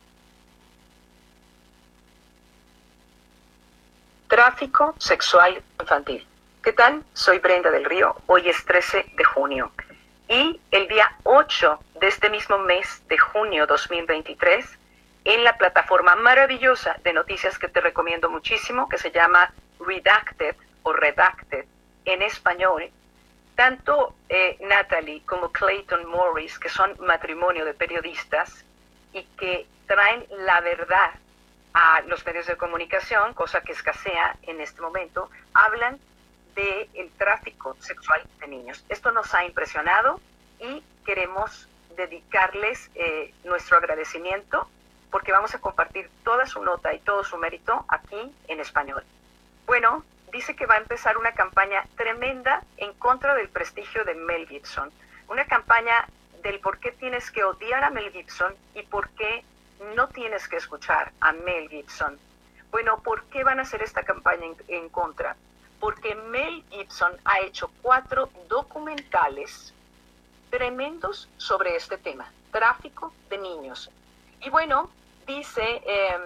Tráfico sexual infantil. ¿Qué tal? Soy Brenda del Río. Hoy es 13 de junio. Y el día 8 de este mismo mes de junio 2023, en la plataforma maravillosa de noticias que te recomiendo muchísimo, que se llama Redacted o Redacted en español, tanto Natalie como Clayton Morris, que son matrimonio de periodistas y que traen la verdad a los medios de comunicación, cosa que escasea en este momento, hablan del tráfico sexual de niños. Esto nos ha impresionado y queremos dedicarles nuestro agradecimiento porque vamos a compartir toda su nota y todo su mérito aquí en español. Bueno, dice que va a empezar una campaña tremenda en contra del prestigio de Mel Gibson. Una campaña del por qué tienes que odiar a Mel Gibson y por qué no tienes que escuchar a Mel Gibson. Bueno, ¿por qué van a hacer esta campaña en contra? Porque Mel Gibson ha hecho 4 documentales tremendos sobre este tema, tráfico de niños. Y bueno, dice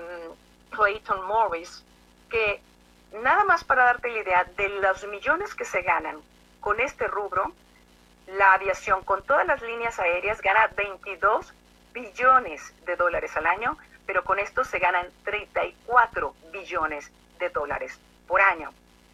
Clayton Morris que nada más para darte la idea de los millones que se ganan con este rubro, la aviación con todas las líneas aéreas gana 22 billones de dólares al año, pero con esto se ganan 34 billones de dólares por año.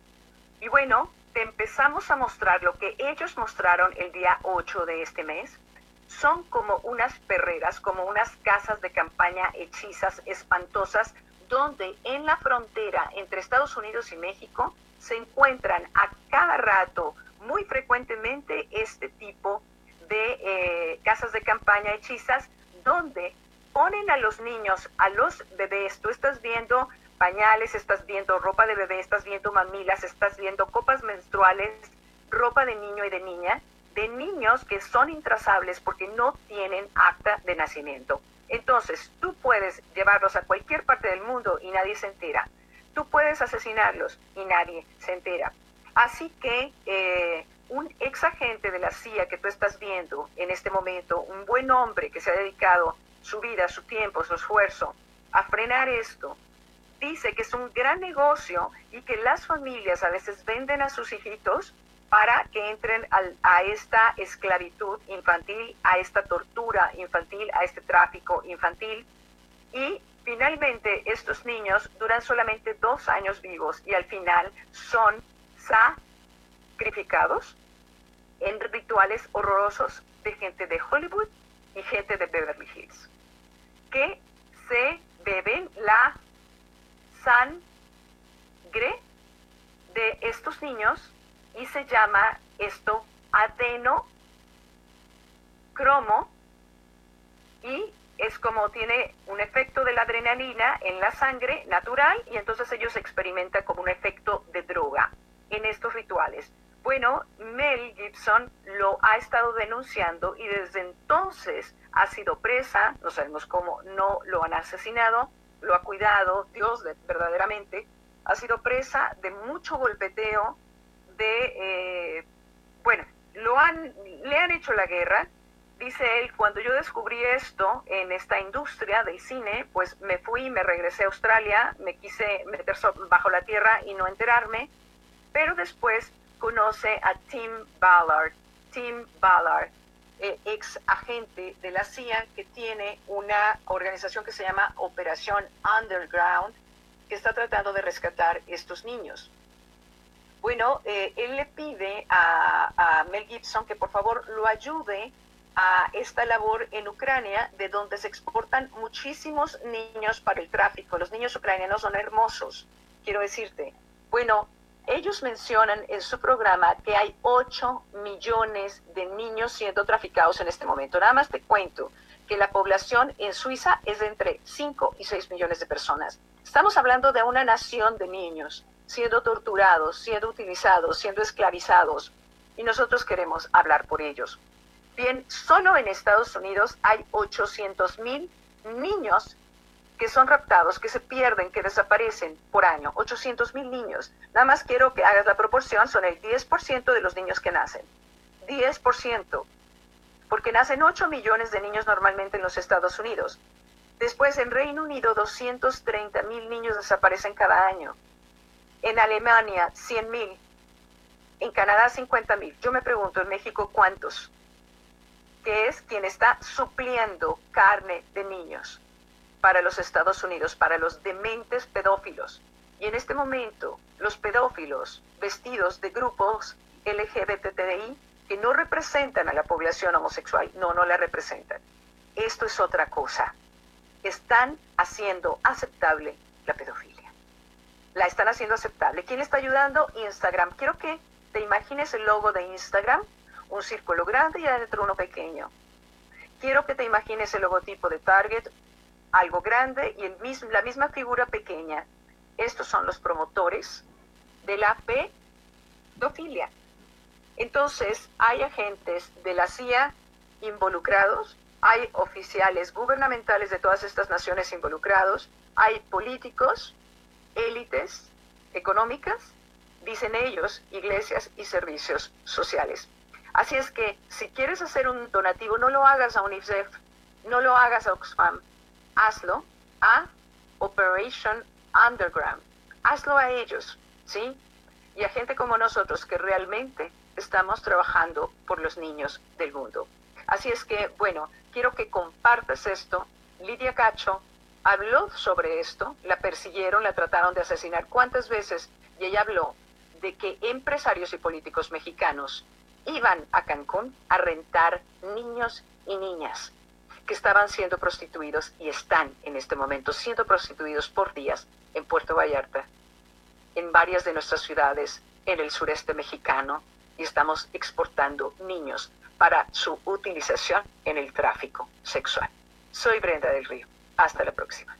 Y bueno, te empezamos a mostrar lo que ellos mostraron el día 8 de este mes. Son como unas perreras, como unas casas de campaña hechizas, espantosas, donde en la frontera entre Estados Unidos y México se encuentran a cada rato, muy frecuentemente, este tipo de casas de campaña hechizas, donde ponen a los niños, a los bebés. Tú estás viendo pañales, estás viendo ropa de bebé, estás viendo mamilas, estás viendo copas menstruales, ropa de niño y de niña, de niños que son intrazables porque no tienen acta de nacimiento. Entonces, tú puedes llevarlos a cualquier parte del mundo y nadie se entera. Tú puedes asesinarlos y nadie se entera. Así que un ex agente de la CIA que tú estás viendo en este momento, un buen hombre que se ha dedicado su vida, su tiempo, su esfuerzo a frenar esto, dice que es un gran negocio y que las familias a veces venden a sus hijitos para que entren a esta esclavitud infantil, a esta tortura infantil, a este tráfico infantil. Y finalmente estos niños duran solamente 2 años vivos y al final son sacrificados en rituales horrorosos de gente de Hollywood y gente de Beverly Hills, que se beben la sangre de estos niños y se llama esto adenocromo y es como tiene un efecto de la adrenalina en la sangre natural y entonces ellos experimentan como un efecto de droga en estos rituales. Bueno, Mel Gibson lo ha estado denunciando y desde entonces ha sido presa, no sabemos cómo, no lo han asesinado, lo ha cuidado, Dios verdaderamente, ha sido presa de mucho golpeteo, bueno, le han hecho la guerra. Dice él, cuando yo descubrí esto en esta industria del cine, pues me fui, me regresé a Australia, me quise meter bajo la tierra y no enterarme, pero después conoce a Tim Ballard, ex agente de la CIA que tiene una organización que se llama Operación Underground, que está tratando de rescatar estos niños. Bueno, él le pide a Mel Gibson que por favor lo ayude a esta labor en Ucrania, de donde se exportan muchísimos niños para el tráfico. Los niños ucranianos son hermosos, quiero decirte. Bueno, ellos mencionan en su programa que hay 8 millones de niños siendo traficados en este momento. Nada más te cuento que la población en Suiza es de entre 5 y 6 millones de personas. Estamos hablando de una nación de niños siendo torturados, siendo utilizados, siendo esclavizados, y nosotros queremos hablar por ellos. Bien, solo en Estados Unidos hay 800,000 niños que son raptados, que se pierden, que desaparecen por año. 800,000 niños. Nada más quiero que hagas la proporción, son el 10% de los niños que nacen. 10%. Porque nacen 8 millones de niños normalmente en los Estados Unidos. Después, en Reino Unido, 230,000 niños desaparecen cada año. En Alemania, 100,000. En Canadá, 50,000. Yo me pregunto, en México, ¿cuántos? Que es quien está supliendo carne de niños para los Estados Unidos, para los dementes pedófilos. Y en este momento, los pedófilos vestidos de grupos LGBTI que no representan a la población homosexual. No, no la representan. Esto es otra cosa. Están haciendo aceptable la pedofilia. La están haciendo aceptable. ¿Quién le está ayudando? Instagram. Quiero que te imagines el logo de Instagram, un círculo grande y adentro uno pequeño. Quiero que te imagines el logotipo de Target, algo grande y la misma figura pequeña. Estos son los promotores de la pedofilia. Entonces, hay agentes de la CIA involucrados, hay oficiales gubernamentales de todas estas naciones involucrados, hay políticos, élites económicas, dicen ellos, iglesias y servicios sociales. Así es que, si quieres hacer un donativo, no lo hagas a UNICEF, no lo hagas a Oxfam, hazlo a Operation Underground, hazlo a ellos, ¿sí? Y a gente como nosotros que realmente estamos trabajando por los niños del mundo. Así es que, bueno, quiero que compartas esto. Lidia Cacho habló sobre esto, la persiguieron, la trataron de asesinar. ¿Cuántas veces? Y ella habló de que empresarios y políticos mexicanos iban a Cancún a rentar niños y niñas que estaban siendo prostituidos y están en este momento siendo prostituidos por días en Puerto Vallarta, en varias de nuestras ciudades, en el sureste mexicano, y estamos exportando niños para su utilización en el tráfico sexual. Soy Brenda del Río. Hasta la próxima.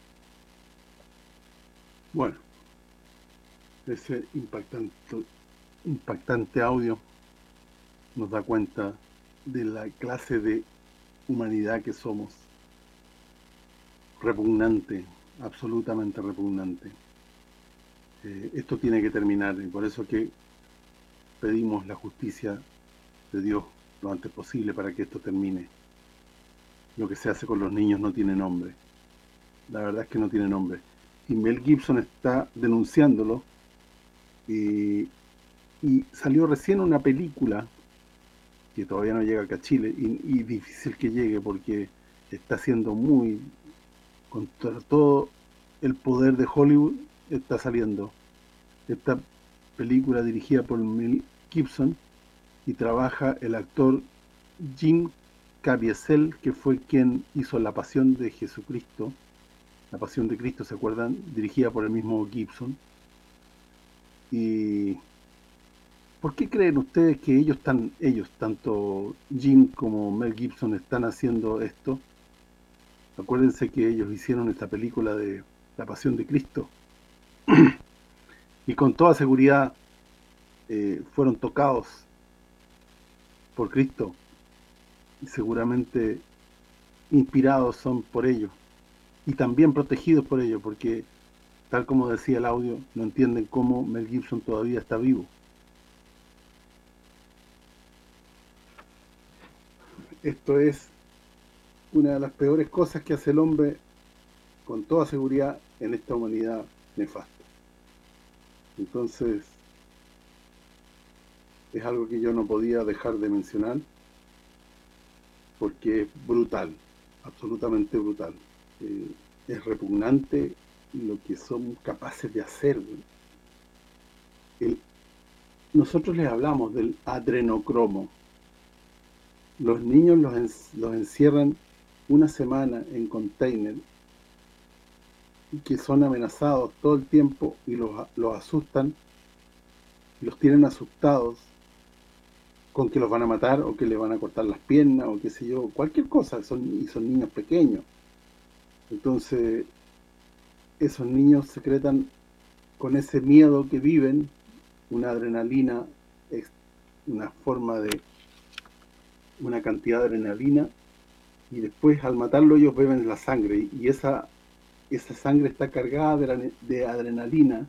Bueno, ese impactante audio nos da cuenta de la clase de humanidad que somos. Repugnante, absolutamente repugnante. Esto tiene que terminar, y por eso que pedimos la justicia de Dios lo antes posible para que esto termine. Lo que se hace con los niños no tiene nombre. La verdad es que no tiene nombre. Y Mel Gibson está denunciándolo, y salió recién una película que todavía no llega acá a Chile, y difícil que llegue porque está siendo muy, contra todo el poder de Hollywood, está saliendo esta película dirigida por Mel Gibson, y trabaja el actor Jim Caviezel, que fue quien hizo La Pasión de Jesucristo, La Pasión de Cristo, ¿se acuerdan? Dirigida por el mismo Gibson. Y ¿por qué creen ustedes que ellos, tanto Jim como Mel Gibson, están haciendo esto? Acuérdense que ellos hicieron esta película de La Pasión de Cristo. Y con toda seguridad fueron tocados por Cristo. Y seguramente inspirados son por ellos. Y también protegidos por ellos, porque, tal como decía el audio, no entienden cómo Mel Gibson todavía está vivo. Esto es una de las peores cosas que hace el hombre, con toda seguridad, en esta humanidad nefasta. Entonces, es algo que yo no podía dejar de mencionar, porque es brutal, absolutamente brutal. Es repugnante lo que son capaces de hacer. Nosotros les hablamos del adrenocromo. Los niños los encierran una semana en container, y que son amenazados todo el tiempo, y los asustan, los tienen asustados con que los van a matar, o que le van a cortar las piernas, o qué sé yo, cualquier cosa, y son niños pequeños. Entonces, esos niños secretan con ese miedo que viven, una adrenalina, una cantidad de adrenalina, y después al matarlo ellos beben la sangre, y esa sangre está cargada de adrenalina,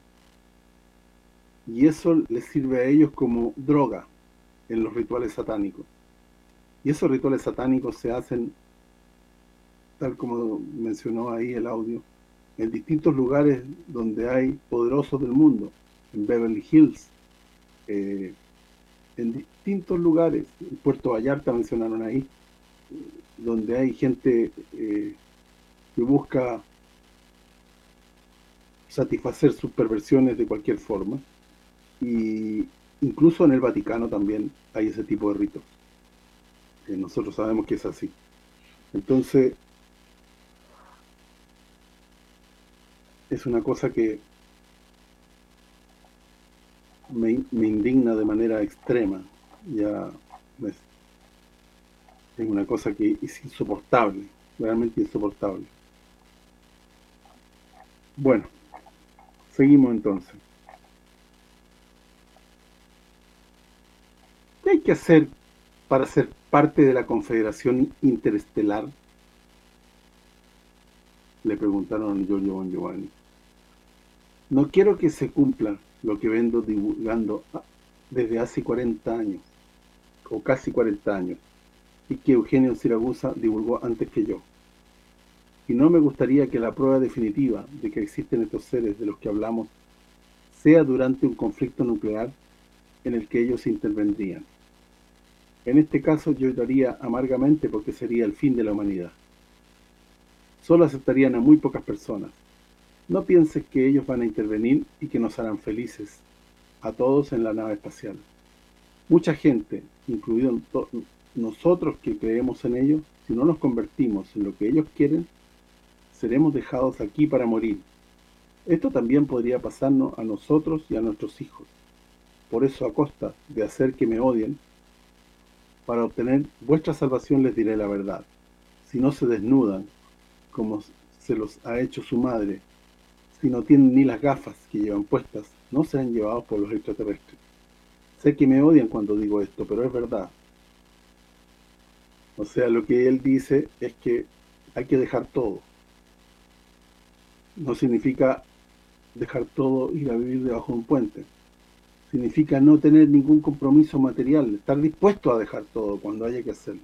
y eso les sirve a ellos como droga en los rituales satánicos. Y esos rituales satánicos se hacen, tal como mencionó ahí el audio, en distintos lugares donde hay poderosos del mundo, en Beverly Hills, en distintos lugares, en Puerto Vallarta mencionaron ahí, donde hay gente que busca satisfacer sus perversiones de cualquier forma, y incluso en el Vaticano también hay ese tipo de ritos. Nosotros sabemos que es así. Entonces, es una cosa que me indigna de manera extrema. Ya es una cosa que es insoportable, realmente insoportable. Bueno, seguimos entonces. ¿Qué hay que hacer para ser parte de la Confederación Interestelar? Le preguntaron a Giorgio Bon Giovanni. No quiero que se cumpla lo que vengo divulgando desde hace 40 años, o casi 40 años, y que Eugenio Siragusa divulgó antes que yo. Y no me gustaría que la prueba definitiva de que existen estos seres de los que hablamos sea durante un conflicto nuclear en el que ellos intervendrían. En este caso yo lloraría amargamente porque sería el fin de la humanidad. Solo aceptarían a muy pocas personas. No pienses que ellos van a intervenir y que nos harán felices a todos en la nave espacial. Mucha gente, incluido nosotros que creemos en ellos, si no nos convertimos en lo que ellos quieren, seremos dejados aquí para morir. Esto también podría pasarnos a nosotros y a nuestros hijos. Por eso, a costa de hacer que me odien, para obtener vuestra salvación les diré la verdad. Si no se desnudan, como se los ha hecho su madre, si no tienen ni las gafas que llevan puestas, no serán llevados por los extraterrestres. Sé que me odian cuando digo esto, pero es verdad. O sea, lo que él dice es que hay que dejar todo. No significa dejar todo y ir a vivir debajo de un puente. Significa no tener ningún compromiso material, estar dispuesto a dejar todo cuando haya que hacerlo.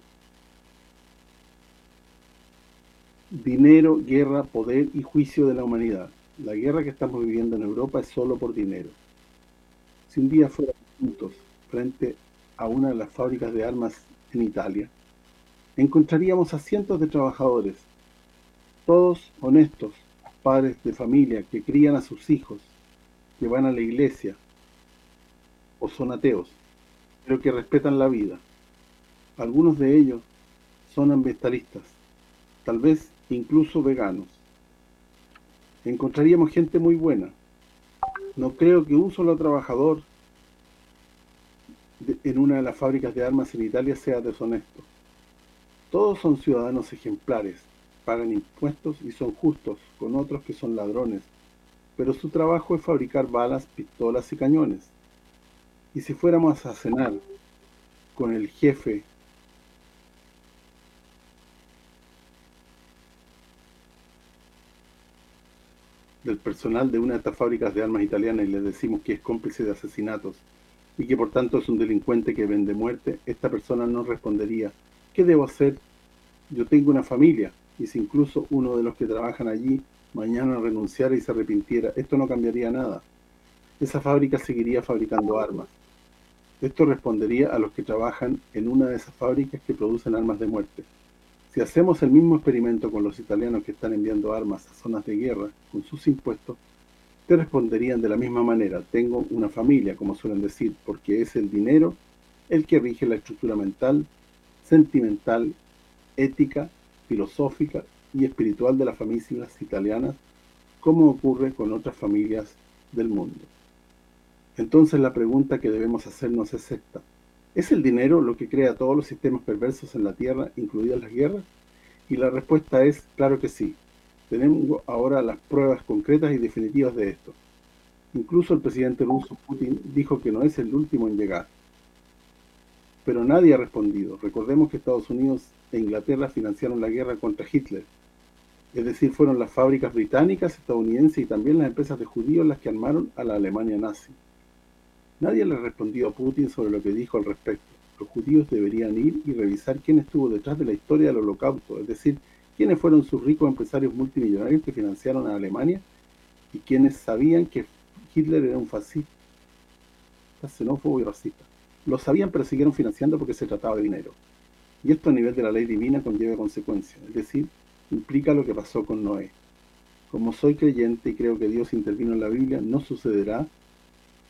Dinero, guerra, poder y juicio de la humanidad. La guerra que estamos viviendo en Europa es solo por dinero. Si un día fuéramos juntos frente a una de las fábricas de armas en Italia, encontraríamos a cientos de trabajadores, todos honestos, padres de familia que crían a sus hijos, que van a la iglesia o son ateos, pero que respetan la vida. Algunos de ellos son ambientalistas, tal vez incluso veganos. Encontraríamos gente muy buena. No creo que un solo trabajador en una de las fábricas de armas en Italia sea deshonesto. Todos son ciudadanos ejemplares, pagan impuestos y son justos con otros que son ladrones, pero su trabajo es fabricar balas, pistolas y cañones. Y si fuéramos a cenar con el jefe del personal de una de estas fábricas de armas italianas y le decimos que es cómplice de asesinatos y que por tanto es un delincuente que vende muerte, esta persona nos respondería: ¿qué debo hacer? Yo tengo una familia. Y si incluso uno de los que trabajan allí mañana renunciara y se arrepintiera, esto no cambiaría nada. Esa fábrica seguiría fabricando armas. Esto respondería a los que trabajan en una de esas fábricas que producen armas de muerte. Si hacemos el mismo experimento con los italianos que están enviando armas a zonas de guerra con sus impuestos, te responderían de la misma manera: tengo una familia, como suelen decir, porque es el dinero el que rige la estructura mental, sentimental, ética, filosófica y espiritual de las familias italianas, como ocurre con otras familias del mundo. Entonces la pregunta que debemos hacernos es esta: ¿es el dinero lo que crea todos los sistemas perversos en la Tierra, incluidas las guerras? Y la respuesta es claro que sí. Tenemos ahora las pruebas concretas y definitivas de esto. Incluso el presidente ruso Putin dijo que no es el último en llegar. Pero nadie ha respondido. Recordemos que Estados Unidos e Inglaterra financiaron la guerra contra Hitler. Es decir, fueron las fábricas británicas, estadounidenses y también las empresas de judíos las que armaron a la Alemania nazi. Nadie le respondió a Putin sobre lo que dijo al respecto. Los judíos deberían ir y revisar quién estuvo detrás de la historia del Holocausto, es decir, quiénes fueron sus ricos empresarios multimillonarios que financiaron a Alemania y quienes sabían que Hitler era un fascista, xenófobo y racista. Lo sabían, pero siguieron financiando porque se trataba de dinero. Y esto a nivel de la ley divina conlleva consecuencias, es decir, implica lo que pasó con Noé. Como soy creyente y creo que Dios intervino en la Biblia, no sucederá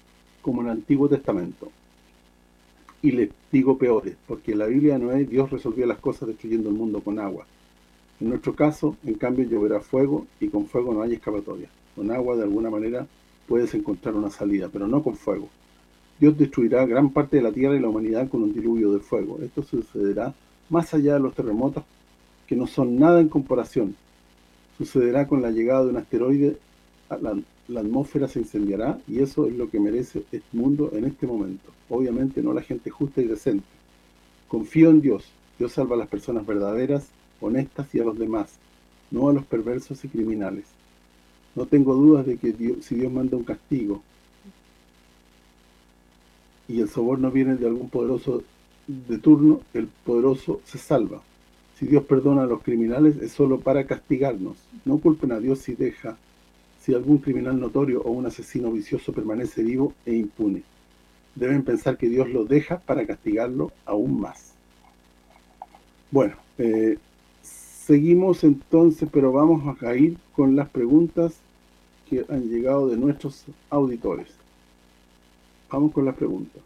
como en el Antiguo Testamento. Y les digo peores, porque en la Biblia no es Dios resolvió las cosas destruyendo el mundo con agua. En nuestro caso, en cambio, lloverá fuego, y con fuego no hay escapatoria. Con agua, de alguna manera, puedes encontrar una salida, pero no con fuego. Dios destruirá gran parte de la tierra y la humanidad con un diluvio de fuego. Esto sucederá más allá de los terremotos, que no son nada en comparación. Sucederá con la llegada de un asteroide, la atmósfera se incendiará, y eso es lo que merece este mundo en este momento. Obviamente no la gente justa y decente. Confío en Dios. Dios salva a las personas verdaderas, honestas y a los demás, no a los perversos y criminales. No tengo dudas de que si Dios manda un castigo y el soborno viene de algún poderoso de turno, el poderoso se salva. Si Dios perdona a los criminales es solo para castigarnos. No culpen a Dios si algún criminal notorio o un asesino vicioso permanece vivo e impune. Deben pensar que Dios lo deja para castigarlo aún más. Bueno, seguimos entonces, pero vamos a ir con las preguntas que han llegado de nuestros auditores. Vamos con las preguntas.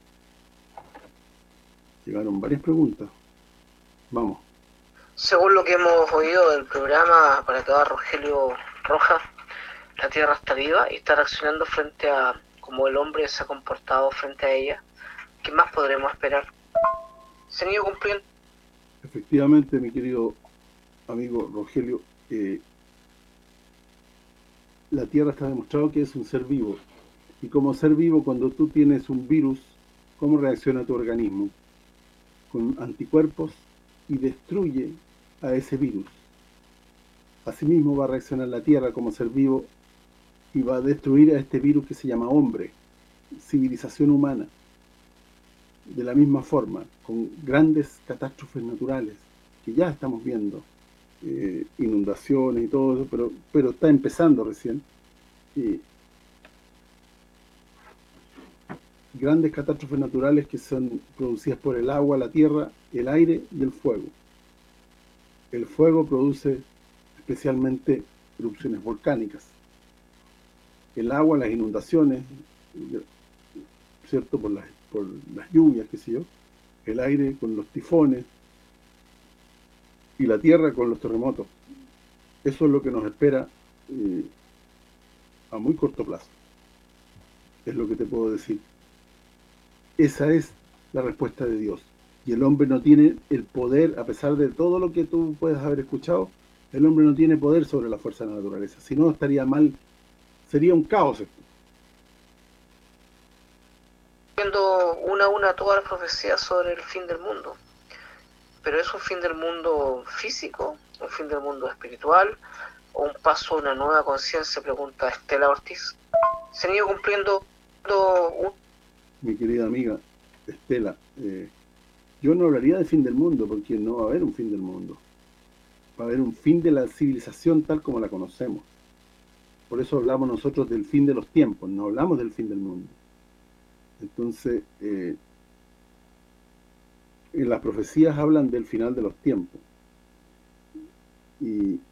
Llegaron varias preguntas. Vamos. Según lo que hemos oído del programa para acabar Rogelio Rojas, la Tierra está viva y está reaccionando frente a cómo el hombre se ha comportado frente a ella. ¿Qué más podremos esperar? ¿Se han ido cumpliendo? Efectivamente, mi querido amigo Rogelio, la Tierra está demostrado que es un ser vivo. Y como ser vivo, cuando tú tienes un virus, ¿cómo reacciona tu organismo? Con anticuerpos y destruye a ese virus. Asimismo va a reaccionar la Tierra como ser vivo y va a destruir a este virus que se llama hombre, civilización humana. De la misma forma, con grandes catástrofes naturales que ya estamos viendo, inundaciones y todo eso, pero está empezando recién. Grandes catástrofes naturales que son producidas por el agua, la tierra, el aire y el fuego. El fuego produce especialmente erupciones volcánicas. El agua, las inundaciones, ¿cierto? Por las lluvias, qué sé yo. El aire con los tifones. Y la tierra con los terremotos. Eso es lo que nos espera a muy corto plazo. Es lo que te puedo decir. Esa es la respuesta de Dios. Y el hombre no tiene el poder, a pesar de todo lo que tú puedes haber escuchado, el hombre no tiene poder sobre la fuerza de la naturaleza. Si no, estaría mal, sería un caos esto. Viendo una a una todas las profecías sobre el fin del mundo. Pero ¿es un fin del mundo físico, un fin del mundo espiritual, o un paso a una nueva conciencia? Pregunta Estela Ortiz. ¿Se han ido cumpliendo Mi querida amiga Estela, yo no hablaría de fin del mundo, porque no va a haber un fin del mundo. Va a haber un fin de la civilización tal como la conocemos. Por eso hablamos nosotros del fin de los tiempos, no hablamos del fin del mundo. Entonces, en las profecías hablan del final de los tiempos. Y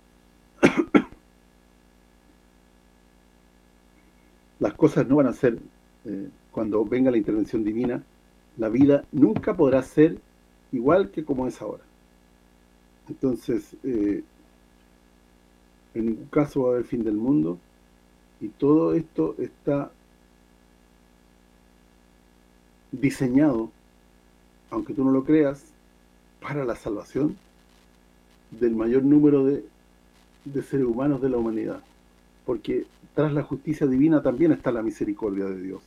las cosas no van a ser, cuando venga la intervención divina, la vida nunca podrá ser igual que como es ahora. Entonces, en ningún caso va a haber fin del mundo, y todo esto está diseñado, aunque tú no lo creas, para la salvación del mayor número de seres humanos de la humanidad. Porque tras la justicia divina también está la misericordia de Dios,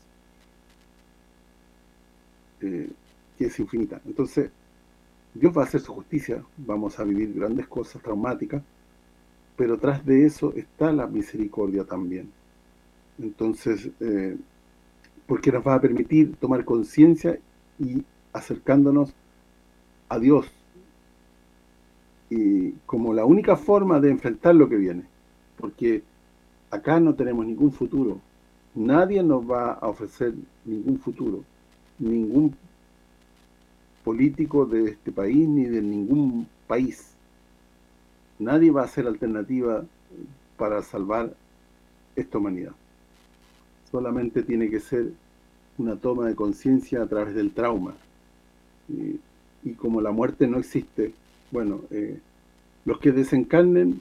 que es infinita. Entonces, Dios va a hacer su justicia, vamos a vivir grandes cosas traumáticas, pero tras de eso está la misericordia también. Entonces, porque nos va a permitir tomar conciencia y acercándonos a Dios, y como la única forma de enfrentar lo que viene, porque acá no tenemos ningún futuro, nadie nos va a ofrecer ningún futuro, ningún político de este país ni de ningún país, nadie va a ser alternativa para salvar esta humanidad. solamente tiene que ser una toma de conciencia a través del trauma. Y como la muerte no existe, bueno, los que desencarnen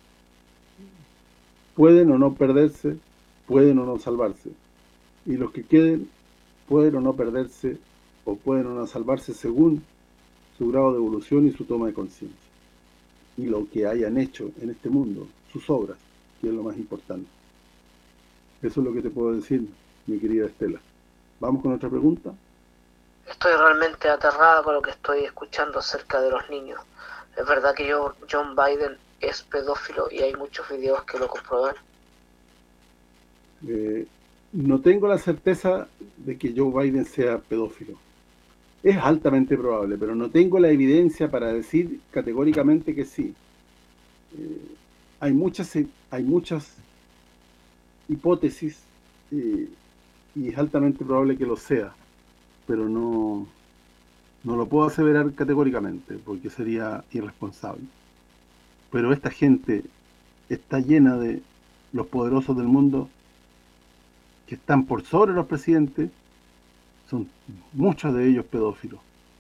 pueden o no perderse, pueden o no salvarse. Y los que queden pueden o no perderse o pueden o no salvarse según su grado de evolución y su toma de conciencia. Y lo que hayan hecho en este mundo, sus obras, que es lo más importante. Eso es lo que te puedo decir, mi querida Estela. ¿Vamos con otra pregunta? Estoy realmente aterrada con lo que estoy escuchando acerca de los niños. ¿Es verdad que John Biden es pedófilo y hay muchos videos que lo comprueban? No tengo la certeza de que Joe Biden sea pedófilo. Es altamente probable, pero no tengo la evidencia para decir categóricamente que sí. Hay muchas hipótesis y es altamente probable que lo sea, pero no lo puedo aseverar categóricamente porque sería irresponsable. Pero esta gente está llena de los poderosos del mundo que están por sobre los presidentes, son muchos de ellos pedófilos.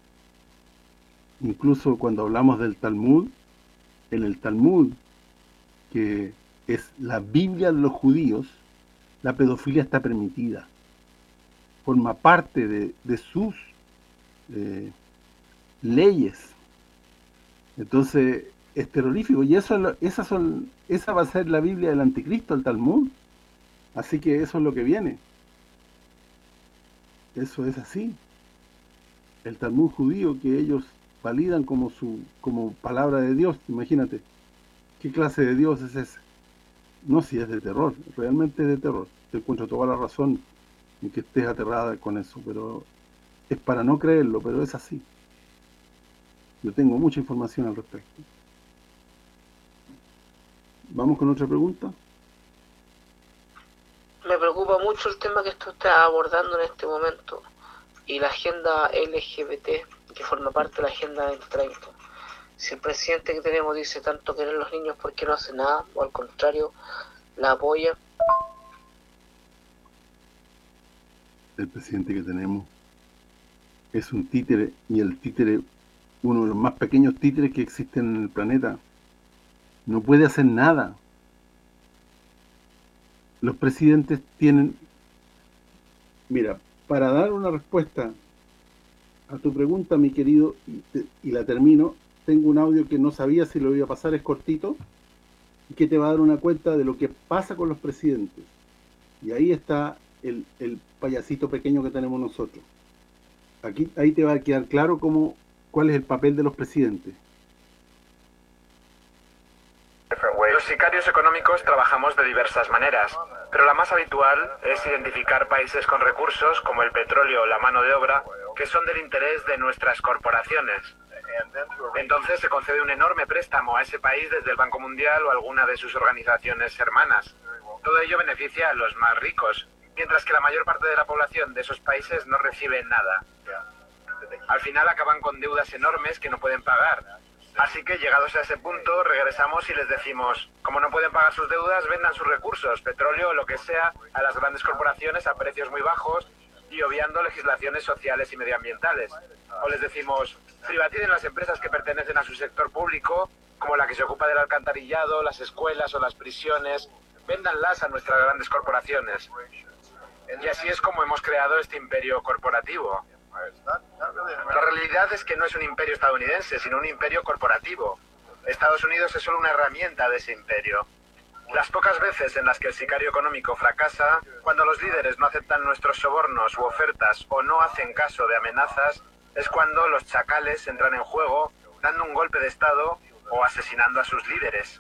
Incluso cuando hablamos del Talmud, en el Talmud, que es la Biblia de los judíos, la pedofilia está permitida. Forma parte de sus leyes. Entonces, es terrorífico. Y esa va a ser la Biblia del Anticristo, el Talmud. Así que eso es lo que viene. Eso es así. El Talmud judío que ellos validan como palabra de Dios, imagínate. ¿Qué clase de Dios es ese? No, si es de terror, realmente es de terror. Te encuentro toda la razón en que estés aterrada con eso, pero es para no creerlo, pero es así. Yo tengo mucha información al respecto. ¿Vamos con otra pregunta? Me preocupa mucho el tema que tú estás abordando en este momento y la agenda LGBT que forma parte de la Agenda 2030. Si el presidente que tenemos dice tanto querer a los niños, ¿por qué no hace nada? O al contrario, la apoya. El presidente que tenemos es un títere, y el títere, uno de los más pequeños títeres que existen en el planeta, no puede hacer nada. Los presidentes tienen... Mira, para dar una respuesta a tu pregunta, mi querido, y la termino, tengo un audio que no sabía si lo iba a pasar, es cortito, y que te va a dar una cuenta de lo que pasa con los presidentes. Y ahí está el payasito pequeño que tenemos nosotros. Ahí te va a quedar claro cuál es el papel de los presidentes. Los sicarios económicos trabajamos de diversas maneras, pero la más habitual es identificar países con recursos como el petróleo o la mano de obra que son del interés de nuestras corporaciones. Entonces se concede un enorme préstamo a ese país desde el Banco Mundial o alguna de sus organizaciones hermanas. Todo ello beneficia a los más ricos, mientras que la mayor parte de la población de esos países no recibe nada. Al final acaban con deudas enormes que no pueden pagar. Así que llegados a ese punto, regresamos y les decimos, como no pueden pagar sus deudas, vendan sus recursos, petróleo o lo que sea, a las grandes corporaciones a precios muy bajos y obviando legislaciones sociales y medioambientales. O les decimos, privaticen las empresas que pertenecen a su sector público, como la que se ocupa del alcantarillado, las escuelas o las prisiones, véndanlas a nuestras grandes corporaciones. Y así es como hemos creado este imperio corporativo. La realidad es que no es un imperio estadounidense, sino un imperio corporativo. Estados Unidos es solo una herramienta de ese imperio. Las pocas veces en las que el sicario económico fracasa, cuando los líderes no aceptan nuestros sobornos u ofertas o no hacen caso de amenazas, es cuando los chacales entran en juego, dando un golpe de estado o asesinando a sus líderes.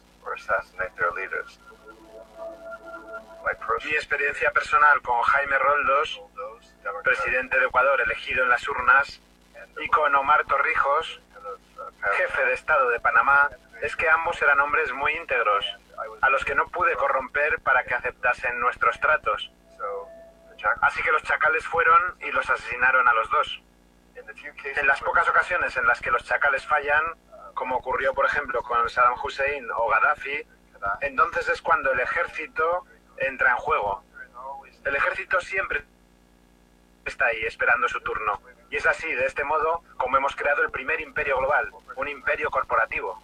Mi experiencia personal con Jaime Roldos, presidente de Ecuador elegido en las urnas, y con Omar Torrijos, jefe de Estado de Panamá, es que ambos eran hombres muy íntegros, a los que no pude corromper para que aceptasen nuestros tratos. Así que los chacales fueron y los asesinaron a los dos. En las pocas ocasiones en las que los chacales fallan, como ocurrió por ejemplo con Saddam Hussein o Gaddafi, entonces es cuando el ejército entra en juego. El ejército siempre está ahí esperando su turno. Y es así, de este modo, como hemos creado el primer imperio global, un imperio corporativo.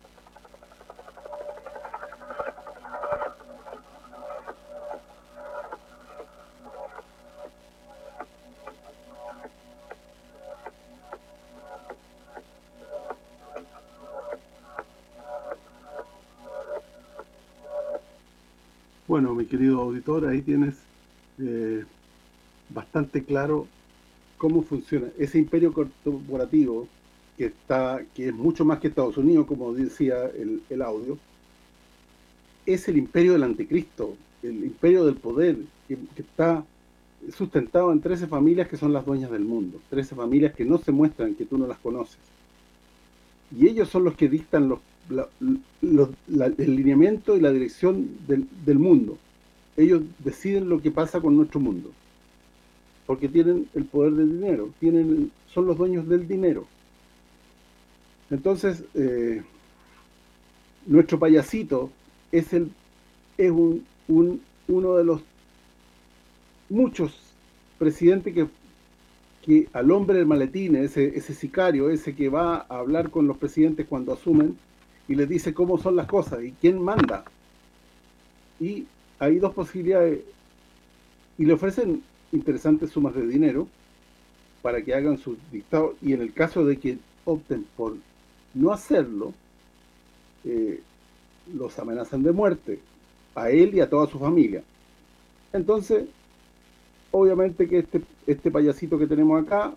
Bueno, mi querido auditor, ahí tienes bastante claro cómo funciona ese imperio corporativo que es mucho más que Estados Unidos, como decía el audio. Es el imperio del anticristo, el imperio del poder, que está sustentado en 13 familias que son las dueñas del mundo, 13 familias que no se muestran, que tú no las conoces. Y ellos son los que dictan el lineamiento y la dirección del mundo. Ellos deciden lo que pasa con nuestro mundo, porque tienen el poder del dinero, son los dueños del dinero. Entonces, nuestro payasito es uno de los muchos presidentes que al hombre del maletín, ese sicario, ese que va a hablar con los presidentes cuando asumen y les dice cómo son las cosas y quién manda. Y hay dos posibilidades, y le ofrecen interesantes sumas de dinero para que hagan sus dictados, y en el caso de que opten por no hacerlo, los amenazan de muerte a él y a toda su familia. Entonces, obviamente que este payasito que tenemos acá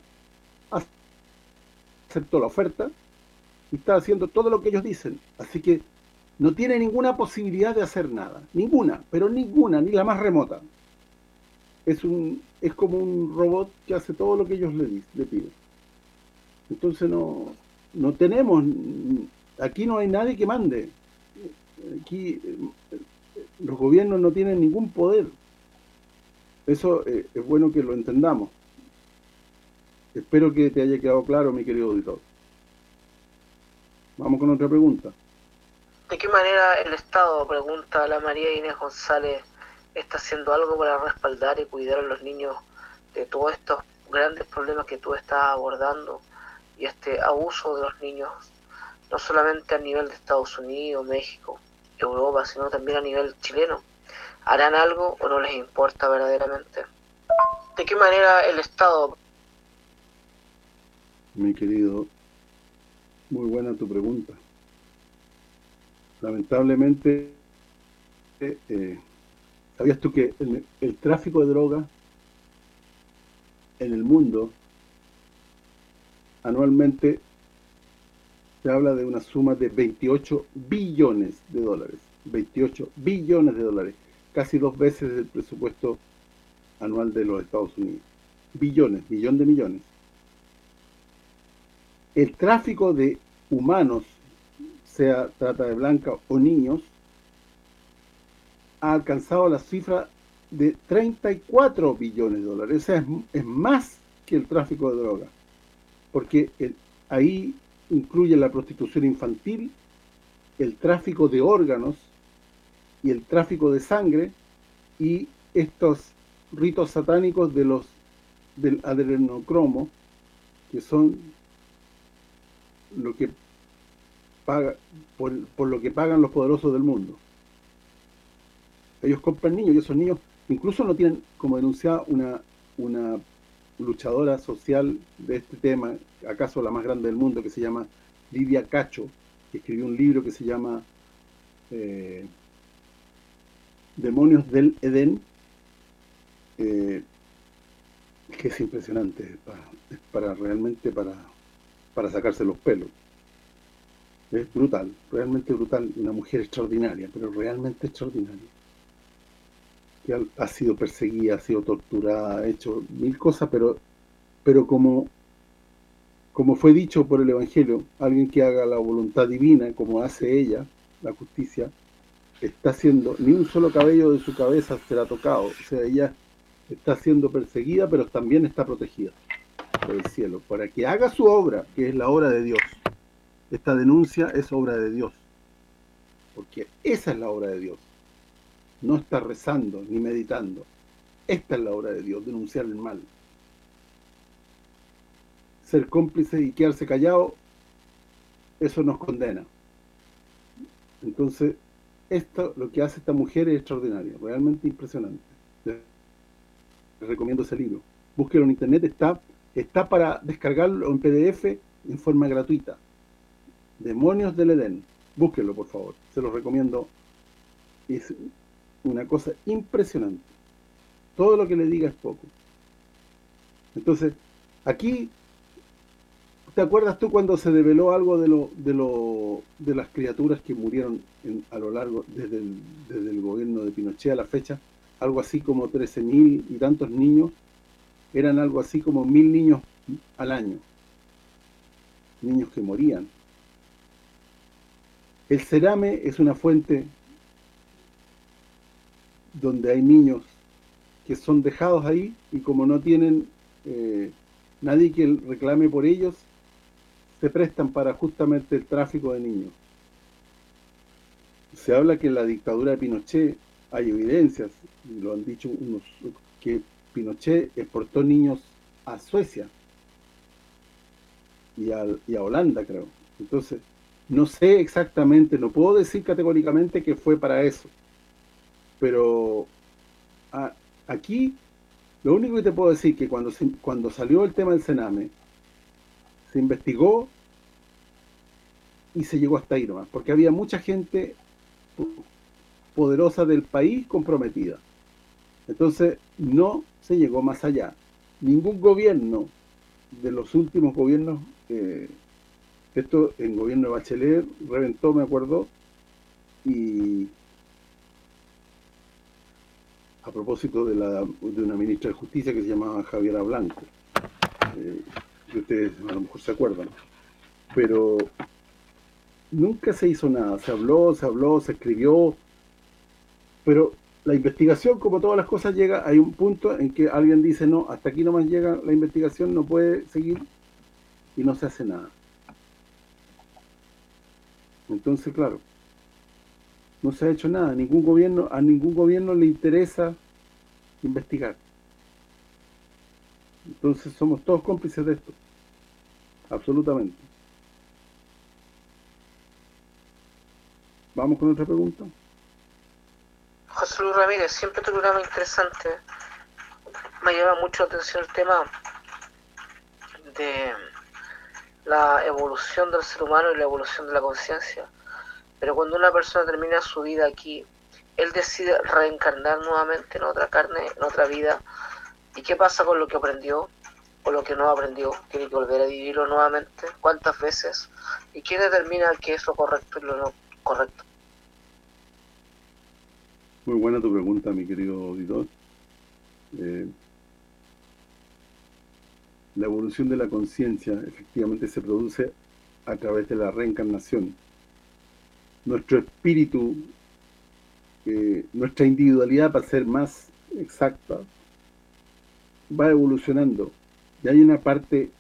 aceptó la oferta y está haciendo todo lo que ellos dicen, así que no tiene ninguna posibilidad de hacer nada, ninguna, pero ninguna, ni la más remota. Es como un robot que hace todo lo que ellos le piden. Entonces no tenemos, aquí no hay nadie que mande. Aquí los gobiernos no tienen ningún poder. Eso es bueno que lo entendamos. Espero que te haya quedado claro, mi querido auditor. Vamos con otra pregunta. ¿De qué manera el Estado, pregunta la María Inés González, está haciendo algo para respaldar y cuidar a los niños de todos estos grandes problemas que tú estás abordando y este abuso de los niños, no solamente a nivel de Estados Unidos, México, Europa, sino también a nivel chileno? ¿Harán algo o no les importa verdaderamente? ¿De qué manera el Estado? Mi querido, muy buena tu pregunta. Lamentablemente, ¿sabías tú que el tráfico de drogas en el mundo anualmente se habla de una suma de 28 billones de dólares? 28 billones de dólares, casi 2 veces el presupuesto anual de los Estados Unidos. Billones, millón de millones. El tráfico de humanos, sea trata de blancas o niños, ha alcanzado la cifra de 34 billones de dólares. O sea, es más que el tráfico de drogas, porque ahí incluye la prostitución infantil, el tráfico de órganos y el tráfico de sangre y estos ritos satánicos del adrenocromo, que son lo que paga por lo que pagan los poderosos del mundo. Ellos compran niños y esos niños incluso no tienen, como denunciaba una luchadora social de este tema, acaso la más grande del mundo, que se llama Lidia Cacho, que escribió un libro que se llama Demonios del Edén, que es impresionante, realmente para sacarse los pelos. Es brutal, realmente brutal, una mujer extraordinaria, pero realmente extraordinaria, que ha sido perseguida, ha sido torturada, ha hecho mil cosas, pero como fue dicho por el Evangelio, alguien que haga la voluntad divina, como hace ella, la justicia, está haciendo, ni un solo cabello de su cabeza será tocado. O sea, ella está siendo perseguida, pero también está protegida por el cielo, para que haga su obra, que es la obra de Dios. Esta denuncia es obra de Dios, porque esa es la obra de Dios. No está rezando ni meditando, Esta es la obra de Dios, denunciar el mal. Ser cómplice y quedarse callado, eso nos condena. Entonces, esto, lo que hace esta mujer es extraordinario, realmente impresionante. Les recomiendo ese libro. Búsquelo en internet, está para descargarlo en PDF en forma gratuita. Demonios del Edén. Búsquenlo, por favor. Se los recomiendo. Es una cosa impresionante. Todo lo que le diga es poco. Entonces, aquí, ¿te acuerdas tú cuando se develó algo de las criaturas que murieron a lo largo, desde el gobierno de Pinochet a la fecha? Algo así como 13.000 y tantos niños. Eran algo así como 1.000 niños al año. Niños que morían. El Cerame es una fuente donde hay niños que son dejados ahí y como no tienen nadie que reclame por ellos, se prestan para justamente el tráfico de niños. Se habla que en la dictadura de Pinochet hay evidencias, y lo han dicho unos, que Pinochet exportó niños a Suecia y a Holanda, creo. Entonces, no sé exactamente, no puedo decir categóricamente que fue para eso, pero aquí lo único que te puedo decir que cuando salió el tema del Sename, se investigó y se llegó hasta ahí nomás, porque había mucha gente poderosa del país comprometida. Entonces, no se llegó más allá. Ningún gobierno de los últimos gobiernos, esto en gobierno de Bachelet reventó, me acuerdo, y a propósito de una ministra de Justicia que se llamaba Javiera Blanco, que ustedes a lo mejor se acuerdan, pero nunca se hizo nada. Se habló, se escribió, pero la investigación, como todas las cosas, hay un punto en que alguien dice, no, hasta aquí nomás llega la investigación, no puede seguir, y no se hace nada. Entonces, claro, no se ha hecho nada. A ningún gobierno le interesa investigar. Entonces somos todos cómplices de esto. Absolutamente. ¿Vamos con otra pregunta? José Luis Ramírez, siempre tu programa interesante. Me llama mucho la atención el tema de la evolución del ser humano y la evolución de la conciencia. Pero cuando una persona termina su vida aquí, él decide reencarnar nuevamente en otra carne, en otra vida. ¿Y qué pasa con lo que aprendió o lo que no aprendió? ¿Tiene que volver a vivirlo nuevamente? ¿Cuántas veces? ¿Y quién determina qué es lo correcto y lo no correcto? Muy buena tu pregunta, mi querido auditor. La evolución de la conciencia efectivamente se produce a través de la reencarnación. Nuestro espíritu, nuestra individualidad, para ser más exacta, va evolucionando. Y hay una parte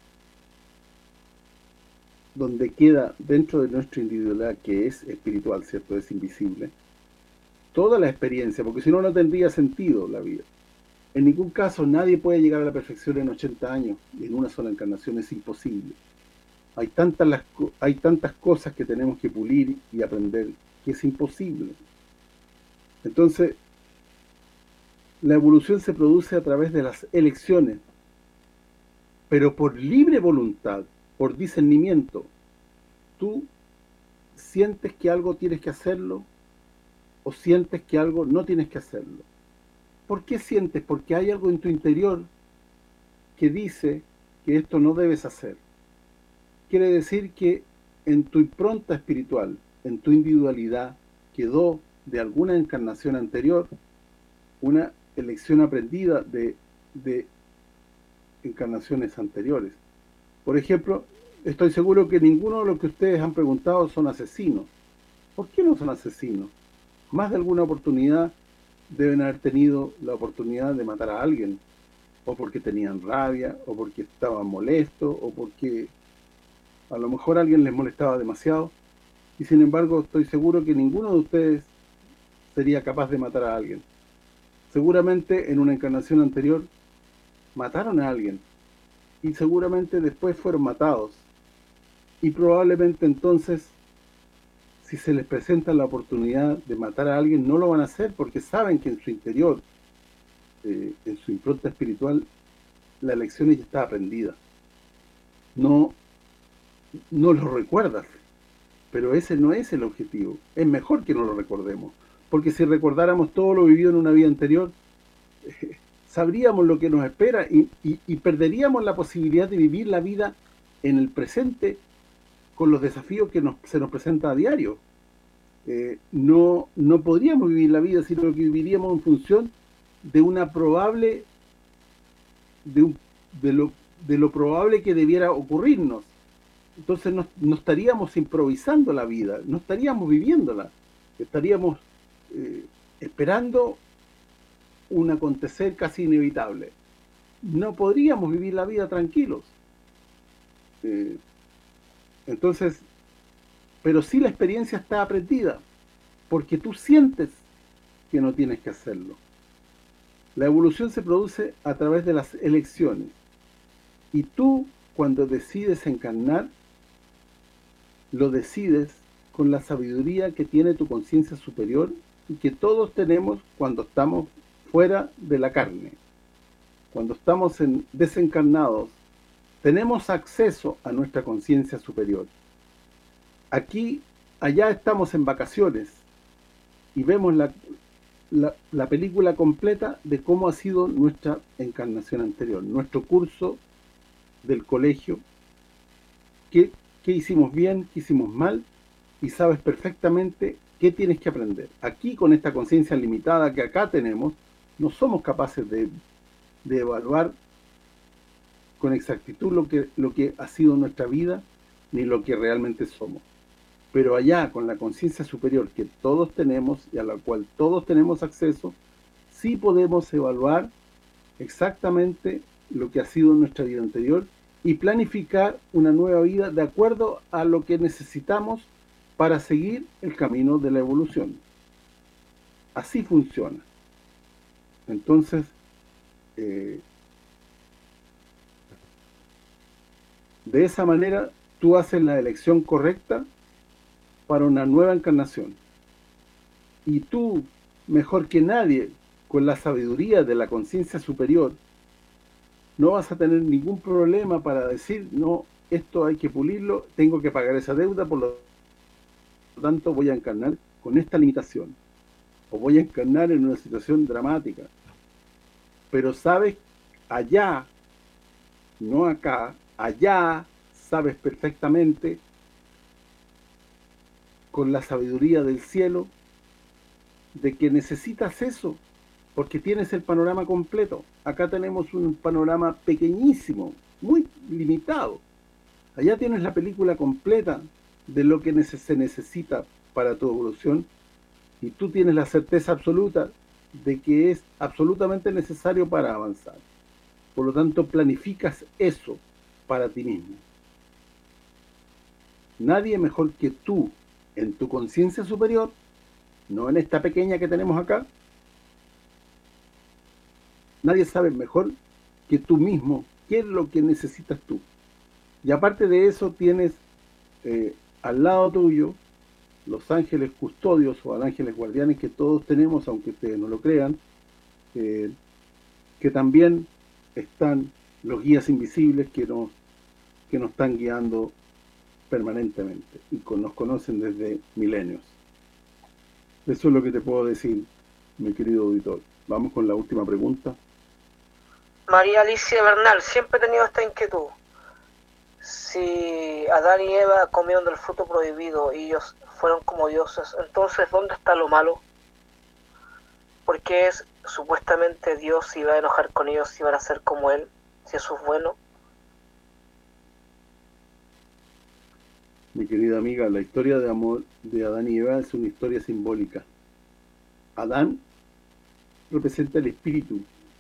donde queda dentro de nuestra individualidad que es espiritual, ¿cierto? Es invisible. Toda la experiencia, porque si no, no tendría sentido la vida. En ningún caso nadie puede llegar a la perfección en 80 años, y en una sola encarnación es imposible. Hay tantas cosas que tenemos que pulir y aprender que es imposible. Entonces, la evolución se produce a través de las elecciones, pero por libre voluntad, por discernimiento. Tú sientes que algo tienes que hacerlo, o sientes que algo no tienes que hacerlo. ¿Por qué sientes? Porque hay algo en tu interior que dice que esto no debes hacer. Quiere decir que en tu impronta espiritual, en tu individualidad, quedó de alguna encarnación anterior una elección aprendida de encarnaciones anteriores. Por ejemplo, estoy seguro que ninguno de los que ustedes han preguntado son asesinos. ¿Por qué no son asesinos? Más de alguna oportunidad deben haber tenido la oportunidad de matar a alguien, o porque tenían rabia, o porque estaban molestos, o porque a lo mejor alguien les molestaba demasiado, y sin embargo estoy seguro que ninguno de ustedes sería capaz de matar a alguien. seguramente en una encarnación anterior mataron a alguien y seguramente después fueron matados, y probablemente entonces, si se les presenta la oportunidad de matar a alguien, no lo van a hacer porque saben que en su interior, en su impronta espiritual, la elección ya está aprendida. No lo recuerdas, pero ese no es el objetivo. Es mejor que no lo recordemos, porque si recordáramos todo lo vivido en una vida anterior, sabríamos lo que nos espera y perderíamos la posibilidad de vivir la vida en el presente con los desafíos que se nos presenta a diario. No podríamos vivir la vida, sino que viviríamos en función de una probable de lo probable que debiera ocurrirnos. Entonces no estaríamos improvisando la vida, no estaríamos viviéndola, estaríamos esperando un acontecer casi inevitable. No podríamos vivir la vida tranquilos. Entonces, pero sí la experiencia está aprendida, porque tú sientes que no tienes que hacerlo. La evolución se produce a través de las elecciones. Y tú, cuando decides encarnar, lo decides con la sabiduría que tiene tu conciencia superior y que todos tenemos cuando estamos fuera de la carne. Cuando estamos desencarnados, tenemos acceso a nuestra conciencia superior. Allá estamos en vacaciones y vemos la película completa de cómo ha sido nuestra encarnación anterior, nuestro curso del colegio, qué hicimos bien, qué hicimos mal, y sabes perfectamente qué tienes que aprender. Aquí, con esta conciencia limitada que acá tenemos, no somos capaces de evaluar con exactitud lo que ha sido nuestra vida, ni lo que realmente somos. Pero allá, con la conciencia superior que todos tenemos y a la cual todos tenemos acceso, sí podemos evaluar exactamente lo que ha sido nuestra vida anterior y planificar una nueva vida de acuerdo a lo que necesitamos para seguir el camino de la evolución. Así funciona. Entonces, de esa manera tú haces la elección correcta para una nueva encarnación. Y tú, mejor que nadie, con la sabiduría de la conciencia superior, no vas a tener ningún problema para decir, no, esto hay que pulirlo, tengo que pagar esa deuda, por lo tanto voy a encarnar con esta limitación, o voy a encarnar en una situación dramática. Pero sabes, allá, no acá, allá sabes perfectamente, con la sabiduría del cielo, de que necesitas eso, porque tienes el panorama completo. Acá tenemos un panorama pequeñísimo, muy limitado. Allá tienes la película completa de lo que se necesita para tu evolución, y tú tienes la certeza absoluta de que es absolutamente necesario para avanzar. Por lo tanto, planificas eso para ti mismo. Nadie mejor que tú, en tu conciencia superior, no en esta pequeña que tenemos acá, nadie sabe mejor que tú mismo qué es lo que necesitas tú. Y aparte de eso, tienes al lado tuyo los ángeles custodios o ángeles guardianes que todos tenemos, aunque ustedes no lo crean, que también están los guías invisibles que nos están guiando permanentemente y nos conocen desde milenios. Eso es lo que te puedo decir, mi querido auditor. Vamos con la última pregunta. María Alicia Bernal, siempre he tenido esta inquietud. Si Adán y Eva comieron del fruto prohibido y ellos fueron como dioses, entonces ¿dónde está lo malo? Porque supuestamente Dios se iba a enojar con ellos si iban a ser como Él, si eso es bueno. Mi querida amiga, la historia de amor de Adán y Eva es una historia simbólica. Adán representa el espíritu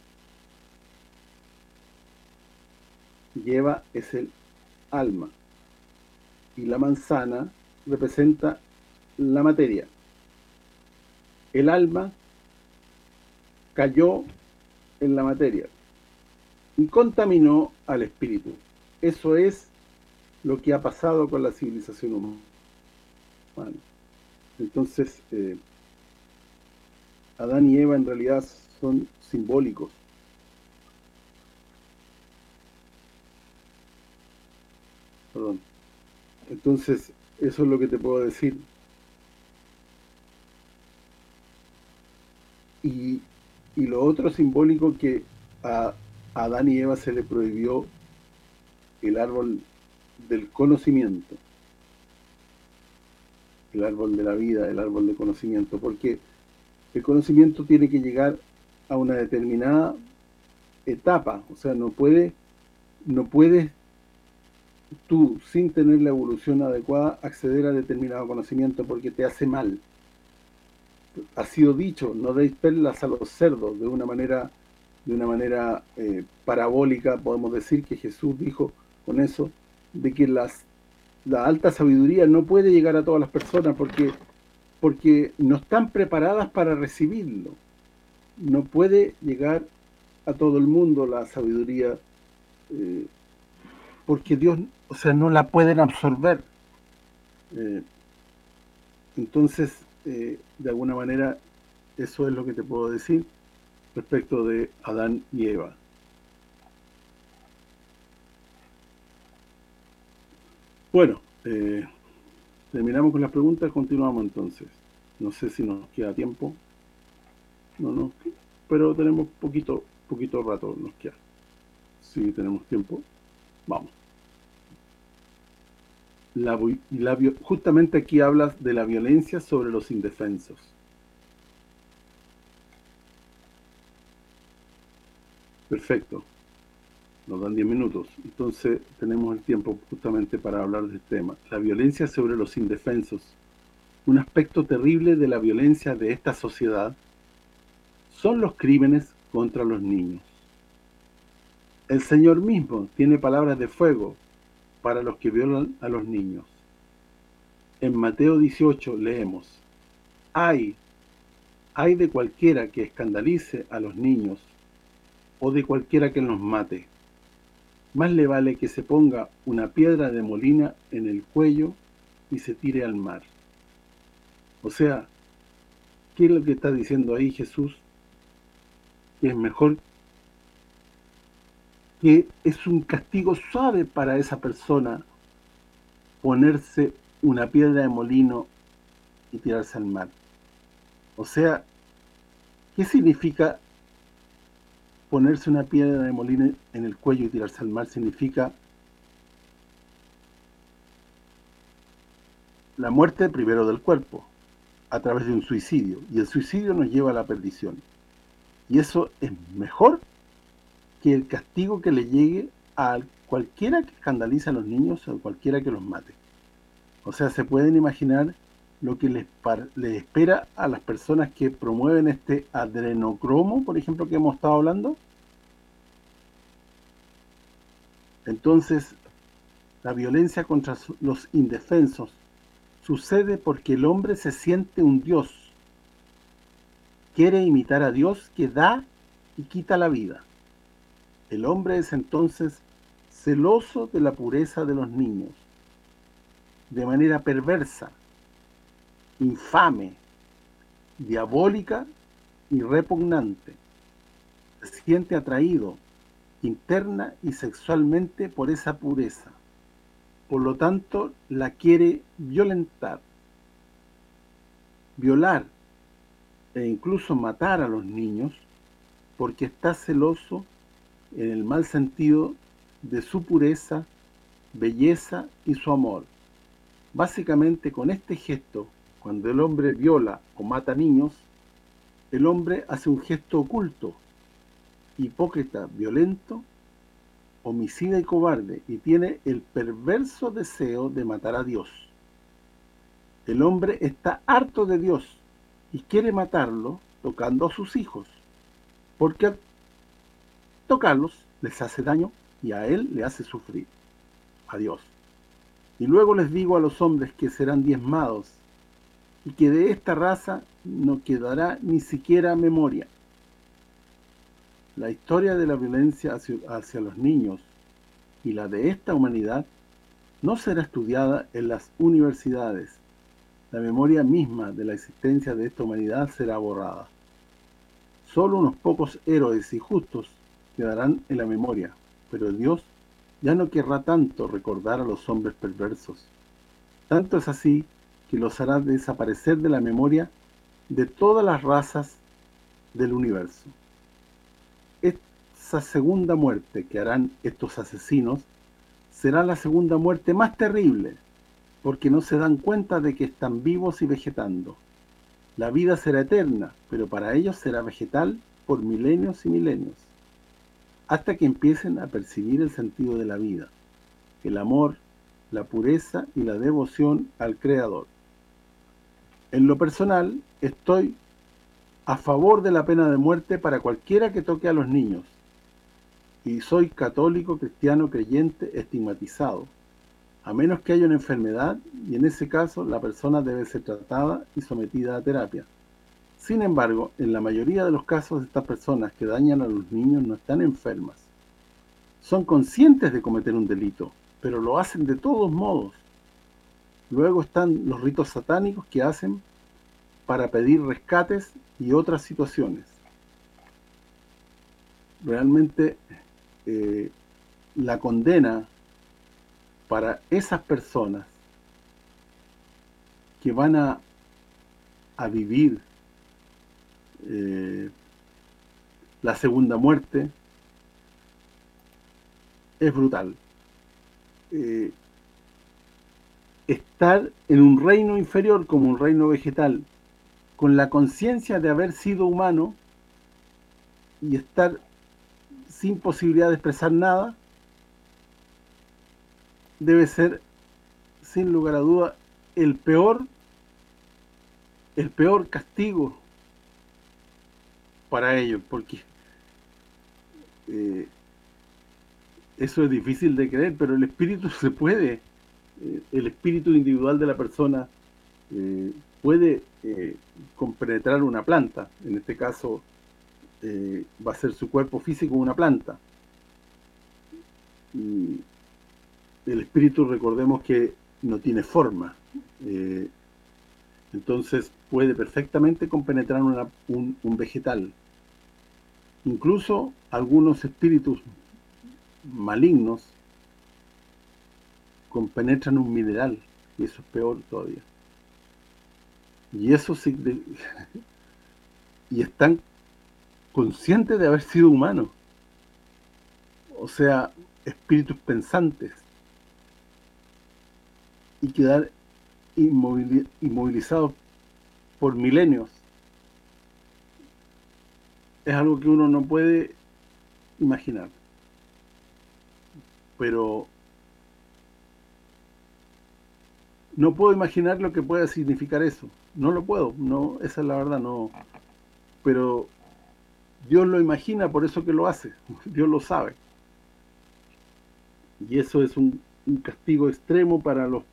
y Eva es el alma, y la manzana representa la materia. El alma cayó en la materia y contaminó al espíritu. Eso es lo que ha pasado con la civilización humana. Entonces, Adán y Eva en realidad son simbólicos. Perdón. Entonces, eso es lo que te puedo decir. Y lo otro simbólico, que a Adán y Eva se le prohibió el árbol del conocimiento, el árbol de la vida, el árbol de conocimiento, porque el conocimiento tiene que llegar a una determinada etapa, o sea, no puedes tú, sin tener la evolución adecuada, acceder a determinado conocimiento, porque te hace mal. Ha sido dicho, no deis perlas a los cerdos, de una manera parabólica. Podemos decir que Jesús dijo con eso, de que la alta sabiduría no puede llegar a todas las personas, porque no están preparadas para recibirlo. No puede llegar a todo el mundo la sabiduría, porque Dios, o sea, no la pueden absorber. Entonces, de alguna manera, eso es lo que te puedo decir respecto de Adán y Eva. Bueno, terminamos con las preguntas, continuamos entonces. No sé si nos queda tiempo. No, pero tenemos poquito rato nos queda. Si tenemos tiempo, vamos. Justamente aquí hablas de la violencia sobre los indefensos. Perfecto. Nos dan 10 minutos. Entonces tenemos el tiempo justamente para hablar del tema. La violencia sobre los indefensos. Un aspecto terrible de la violencia de esta sociedad son los crímenes contra los niños. El Señor mismo tiene palabras de fuego para los que violan a los niños. En Mateo 18 leemos: Ay de cualquiera que escandalice a los niños, o de cualquiera que los mate. Más le vale que se ponga una piedra de molina en el cuello y se tire al mar. O sea, ¿qué es lo que está diciendo ahí Jesús? Que es mejor, que es un castigo suave para esa persona ponerse una piedra de molino y tirarse al mar. O sea, ¿qué significa ponerse una piedra de molino en el cuello y tirarse al mar? Significa la muerte primero del cuerpo, a través de un suicidio, y el suicidio nos lleva a la perdición. Y eso es mejor que el castigo que le llegue a cualquiera que escandalice a los niños, o a cualquiera que los mate. O sea, se pueden imaginar lo que les espera a las personas que promueven este adrenocromo, por ejemplo, que hemos estado hablando. Entonces, la violencia contra los indefensos sucede porque el hombre se siente un Dios. Quiere imitar a Dios, que da y quita la vida. El hombre es entonces celoso de la pureza de los niños, de manera perversa, infame, diabólica y repugnante. Se siente atraído interna y sexualmente por esa pureza. Por lo tanto, la quiere violentar, violar e incluso matar a los niños, porque está celoso en el mal sentido de su pureza, belleza y su amor. Básicamente, con este gesto, cuando el hombre viola o mata niños, el hombre hace un gesto oculto, hipócrita, violento, homicida y cobarde, y tiene el perverso deseo de matar a Dios. El hombre está harto de Dios y quiere matarlo tocando a sus hijos, porque al tocarlos les hace daño y a él le hace sufrir, a Dios. Y luego les digo a los hombres que serán diezmados, y que de esta raza no quedará ni siquiera memoria. La historia de la violencia hacia los niños y la de esta humanidad no será estudiada en las universidades. La memoria misma de la existencia de esta humanidad será borrada. Solo unos pocos héroes y justos quedarán en la memoria, pero Dios ya no querrá tanto recordar a los hombres perversos. Tanto es así que los hará desaparecer de la memoria de todas las razas del universo. Esa segunda muerte que harán estos asesinos será la segunda muerte más terrible, porque no se dan cuenta de que están vivos y vegetando. La vida será eterna, pero para ellos será vegetal por milenios y milenios, hasta que empiecen a percibir el sentido de la vida, el amor, la pureza y la devoción al Creador. En lo personal, estoy a favor de la pena de muerte para cualquiera que toque a los niños, y soy católico, cristiano, creyente, estigmatizado, a menos que haya una enfermedad, y en ese caso la persona debe ser tratada y sometida a terapia. Sin embargo, en la mayoría de los casos, estas personas que dañan a los niños no están enfermas. Son conscientes de cometer un delito, pero lo hacen de todos modos. Luego están los ritos satánicos que hacen para pedir rescates y otras situaciones. Realmente la condena para esas personas que van a vivir la segunda muerte es brutal. Estar en un reino inferior como un reino vegetal, con la conciencia de haber sido humano y estar sin posibilidad de expresar nada, debe ser, sin lugar a duda, el peor castigo para ellos, porque eso es difícil de creer, pero el espíritu se puede, el espíritu individual de la persona puede compenetrar una planta. En este caso va a ser su cuerpo físico una planta. Y el espíritu, recordemos que no tiene forma, entonces puede perfectamente compenetrar un vegetal. Incluso algunos espíritus malignos compenetran un mineral, y eso es peor todavía. Y eso sí, y están conscientes de haber sido humanos, o sea, espíritus pensantes, y quedar inmovilizados por milenios. Es algo que uno no puede imaginar. Pero no puedo imaginar lo que pueda significar eso. No lo puedo, no, esa es la verdad, no. Pero Dios lo imagina, por eso que lo hace. Dios lo sabe. Y eso es un castigo extremo para los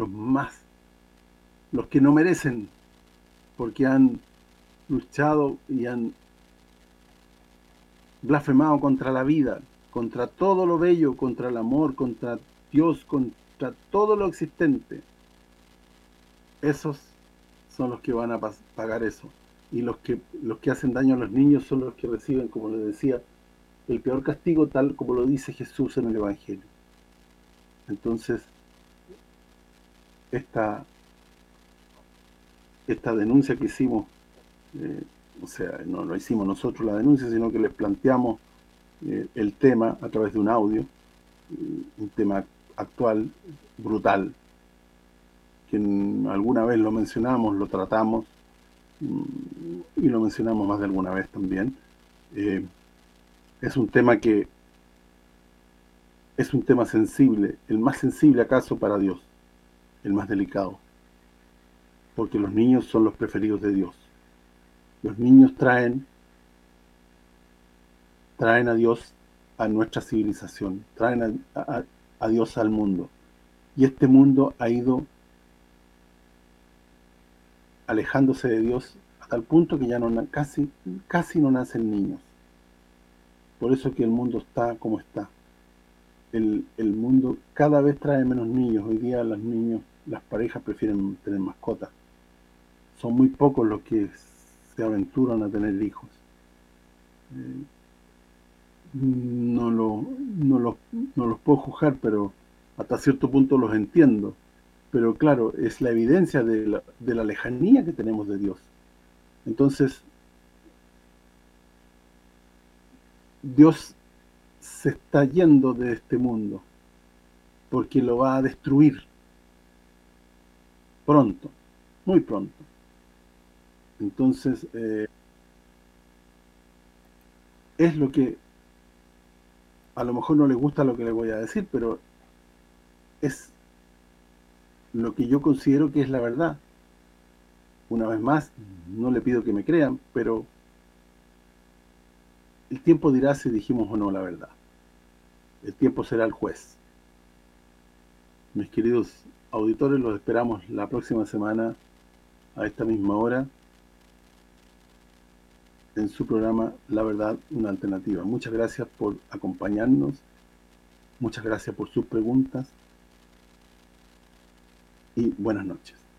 que no merecen, porque han luchado y han blasfemado contra la vida, contra todo lo bello, contra el amor, contra Dios, contra todo lo existente. Esos son los que van a pagar eso. Y los que hacen daño a los niños son los que reciben, como les decía, el peor castigo, tal como lo dice Jesús en el Evangelio. Entonces, esta denuncia que hicimos, o sea, no lo hicimos nosotros la denuncia, sino que les planteamos el tema a través de un audio, un tema actual, brutal, que alguna vez lo mencionamos, lo tratamos, y lo mencionamos más de alguna vez también. Es un tema que es un tema sensible, el más sensible acaso para Dios, el más delicado, porque los niños son los preferidos de Dios. Los niños traen a Dios a nuestra civilización, traen a Dios al mundo, y este mundo ha ido alejándose de Dios a tal punto que ya no casi no nacen niños. Por eso que el mundo está como está. El mundo cada vez trae menos niños. Hoy día las parejas prefieren tener mascotas. Son muy pocos los que se aventuran a tener hijos. No los puedo juzgar, pero hasta cierto punto los entiendo. Pero claro, es la evidencia de la lejanía que tenemos de Dios. Entonces, Dios se está yendo de este mundo porque lo va a destruir pronto, muy pronto. Entonces, es lo que a lo mejor no les gusta lo que les voy a decir, pero es lo que yo considero que es la verdad. Una vez más, no le pido que me crean, pero el tiempo dirá si dijimos o no la verdad. El tiempo será el juez. Mis queridos auditores, los esperamos la próxima semana a esta misma hora en su programa La Verdad, una Alternativa. Muchas gracias por acompañarnos, muchas gracias por sus preguntas y buenas noches.